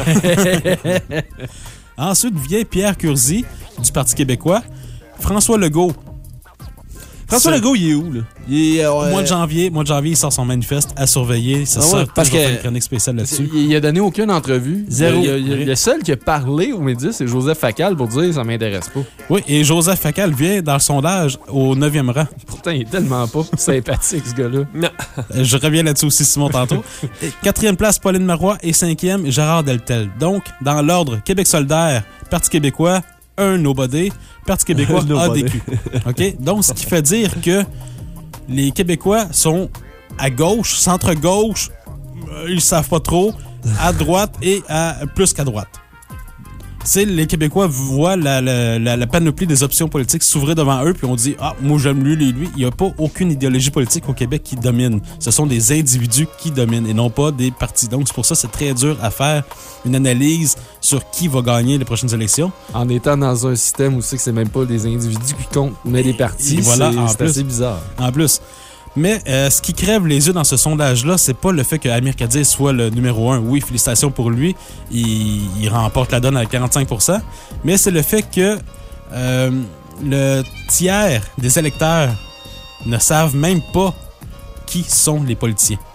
Ensuite vient Pierre Curzi, du Parti québécois. François Legault. Legault, il est où, là? Au mois de janvier, il sort son manifeste à surveiller. C'est ça, parce que faire une chronique spéciale là-dessus. Il a donné aucune entrevue. Zéro. Le seul qui a parlé aux médias, c'est Joseph Facal pour dire « ça m'intéresse pas ». Oui, et Joseph Facal vient dans le sondage au 9e rang. Pourtant, il est tellement pas sympathique, ce gars-là. Non. Je reviens là-dessus aussi, Simon, tantôt. 4e place, Pauline Marois, et 5e, Gérard Deltel. Donc, dans l'ordre, Québec solidaire, Parti québécois, un nobody, Parti québécois, ADQ. OK? Donc, ce qui fait dire que les Québécois sont à gauche, centre-gauche, ils savent pas trop, à droite et plus qu'à droite. Les Québécois voient la panoplie des options politiques s'ouvrir devant eux, puis on dit « Ah, moi j'aime lui. » Il n'y a pas aucune idéologie politique au Québec qui domine. Ce sont des individus qui dominent et non pas des partis. Donc c'est pour ça que c'est très dur à faire une analyse sur qui va gagner les prochaines élections. En étant dans un système où c'est que c'est même pas des individus qui comptent, mais des partis, voilà, c'est assez bizarre. En plus. Mais ce qui crève les yeux dans ce sondage-là, c'est pas le fait que Amir Kadir soit le numéro 1. Oui, félicitations pour lui. Il remporte la donne à 45%. Mais c'est le fait que le tiers des électeurs ne savent même pas qui sont les politiciens.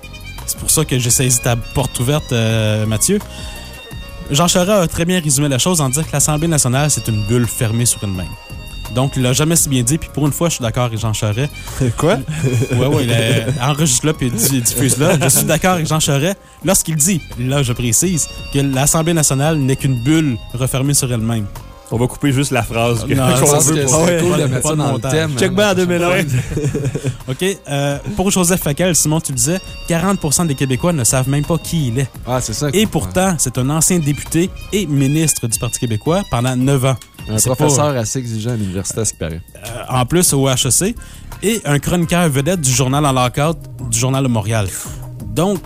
C'est pour ça que j'ai saisi ta porte ouverte, Mathieu. Jean Charest a très bien résumé la chose en disant que l'Assemblée nationale, c'est une bulle fermée sur une main. Donc, il l'a jamais si bien dit, puis pour une fois, je suis d'accord avec Jean Charest. Quoi? Oui, enregistre-le puis diffuse-le. Je suis d'accord avec Jean Charest lorsqu'il dit, là, je précise, que l'Assemblée nationale n'est qu'une bulle refermée sur elle-même. On va couper juste la phrase. Je pense que c'est cool de mettre ça dans le thème. Check back en 2011. OK. Pour Joseph Facal, Simon, tu le disais, 40% des Québécois ne savent même pas qui il est. Ah, c'est ça. Et pourtant, c'est un ancien député et ministre du Parti québécois pendant 9 ans. Un professeur assez exigeant à l'université, à ce qui paraît. En plus, au HEC. Et un chroniqueur vedette du journal en lockout, du Journal de Montréal. Donc,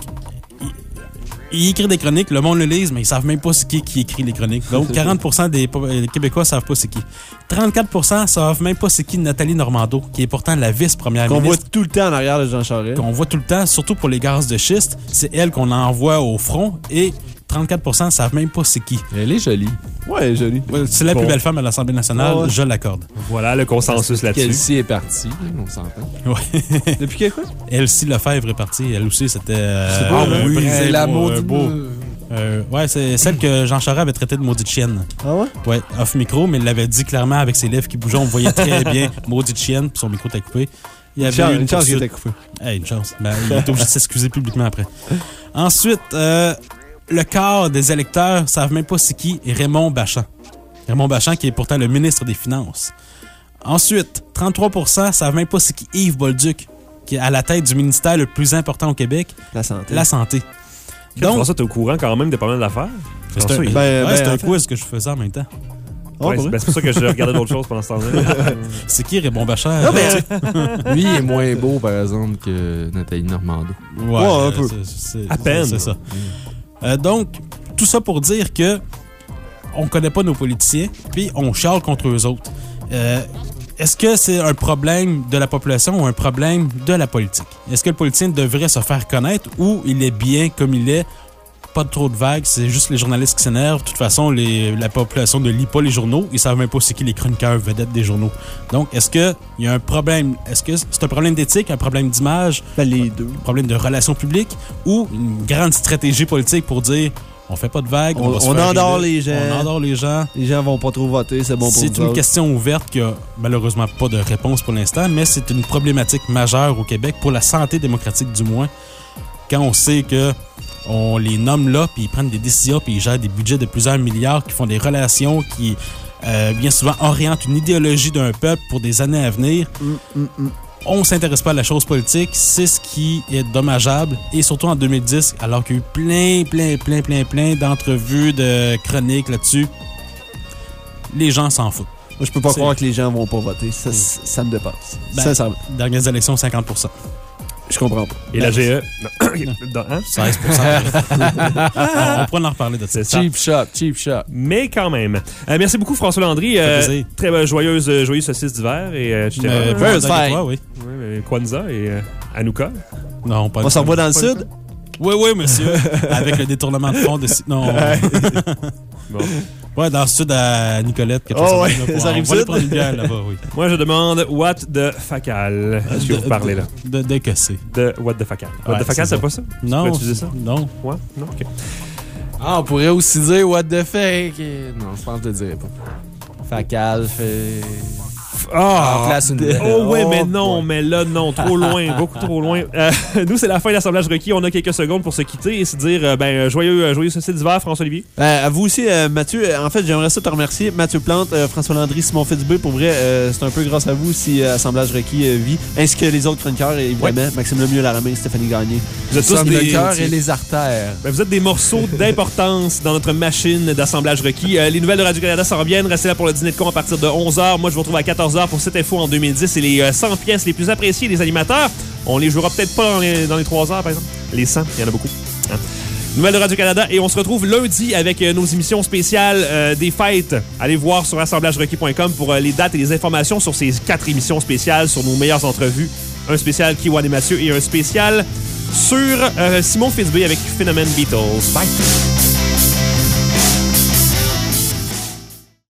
il écrit des chroniques, le monde le lise, mais ils savent même pas c'est qui écrit les chroniques. Donc, 40% des Québécois savent pas c'est qui. 34% savent même pas c'est qui Nathalie Normando, qui est pourtant la vice-première ministre. Qu'on voit tout le temps en arrière de Jean Charest. Qu'on voit tout le temps, surtout pour les gaz de schiste. C'est elle qu'on envoie au front et 34% savent même pas c'est qui. Elle est jolie. Ouais, elle est jolie. C'est la plus belle femme à l'Assemblée nationale, je l'accorde. Voilà le consensus là-dessus. Elsie est partie, on s'entend. Ouais. Depuis quoi? Elsie Lefebvre est partie. Elle aussi, c'était... c'est la maudite. Ouais, c'est celle que Jean Charest avait traitée de maudite chienne. Ah ouais? Ouais, off micro, mais il l'avait dit clairement avec ses lèvres qui bougeaient. On voyait très bien maudite chienne, puis son micro était coupé. Il y avait une chance qu'il était coupé. Hey, une chance. Ben, il était obligé de s'excuser publiquement après. Ensuite, le quart des électeurs ne savent même pas c'est qui Raymond Bachand. Raymond Bachand, qui est pourtant le ministre des Finances. Ensuite, 33% ne savent même pas c'est qui Yves Bolduc, qui est à la tête du ministère le plus important au Québec. La santé. La santé. Donc, François, t'es au courant quand même des pas mal d'affaires? C'est un quiz que je faisais en même temps. Ouais, c'est pour ça que je regardais d'autres choses pendant ce temps-là. C'est qui Raymond Bachand? Non, mais... Lui, il est moins beau, par exemple, que Nathalie Normando. Ouais, un peu. À peine. C'est ça. Donc, tout ça pour dire que on connaît pas nos politiciens, puis on chiale contre eux autres. Est-ce que c'est un problème de la population ou un problème de la politique? Est-ce que le politicien devrait se faire connaître ou il est bien comme il est? Pas trop de vagues, c'est juste les journalistes qui s'énervent. De toute façon, la population ne lit pas les journaux. Ils savent même pas c'est qui les chroniqueurs vedettes des journaux. Donc, est-ce qu'il y a un problème? Est-ce que c'est un problème d'éthique, un problème d'image? Les deux. Un problème de relations publiques ou une grande stratégie politique pour dire on fait pas de vagues, on endort les gens. On endort les gens. Les gens vont pas trop voter, c'est bon pour nous. C'est une question ouverte qui a malheureusement pas de réponse pour l'instant, mais c'est une problématique majeure au Québec, pour la santé démocratique du moins. Quand on sait que on les nomme là, puis ils prennent des décisions, puis ils gèrent des budgets de plusieurs milliards, qui font des relations, qui bien souvent orientent une idéologie d'un peuple pour des années à venir. On s'intéresse pas à la chose politique, c'est ce qui est dommageable, et surtout en 2010, alors qu'il y a eu plein d'entrevues, de chroniques là-dessus, les gens s'en foutent. Moi, je peux pas croire que les gens vont pas voter. Ça me dépasse. Sincèrement. Dernières élections, 50%. Je comprends pas. Et la GE? Non. 16%. On pourra en reparler de ça. Cheap shot. Mais quand même. Merci beaucoup, François Landry. Très joyeuse saucisse d'hiver. Et Joyeuse fête. Oui. Kwanzaa et Hanouka. Non, pas. On s'en va dans le sud? Oui, monsieur. Avec le détournement de fonds de... Non. Bon. Ouais, dans le sud à Nicolette. Ça arrive sud. Prendre une bière là-bas, oui. Moi, je demande what the facal. Est-ce que vous parlez là? De que c'est? De what the facal. What the facal, c'est pas ça? Non. Tu peux utiliser ça? Non. Ouais? Non, ok. Ah, on pourrait aussi dire what the fake. Non, je pense que je le dirais pas. Facal fait... Mais non, mais là, non, trop loin, beaucoup trop loin. Nous, c'est la fin de l'assemblage requis. On a quelques secondes pour se quitter et se dire joyeux saucisse d'hiver, François-Olivier. À vous aussi, Mathieu. En fait, j'aimerais ça te remercier. Mathieu Plante, François Landry, Simon Fitzbé. Pour vrai, c'est un peu grâce à vous si assemblage requis vit, ainsi que les autres chroniqueurs, évidemment. Ouais. Maxime Lemieux, Laramée, Stéphanie Gagné. Vous êtes tous le cœur et les artères. Vous êtes des morceaux d'importance dans notre machine d'assemblage requis. Les nouvelles de Radio-Canada s'en reviennent. Restez là pour le dîner de con à partir de 11h. Moi, je vous retrouve à 14h pour cette info en 2010 et les 100 pièces les plus appréciées des animateurs. On les jouera peut-être pas dans les 3 heures, par exemple. Les 100, il y en a beaucoup. Hein? Nouvelles de Radio-Canada. Et on se retrouve lundi avec nos émissions spéciales des fêtes. Allez voir sur assemblagerequis.com pour les dates et les informations sur ces 4 émissions spéciales, sur nos meilleures entrevues. Un spécial Kiwan et Mathieu et un spécial sur Simon Fitzbé avec Phénomène Beatles. Bye!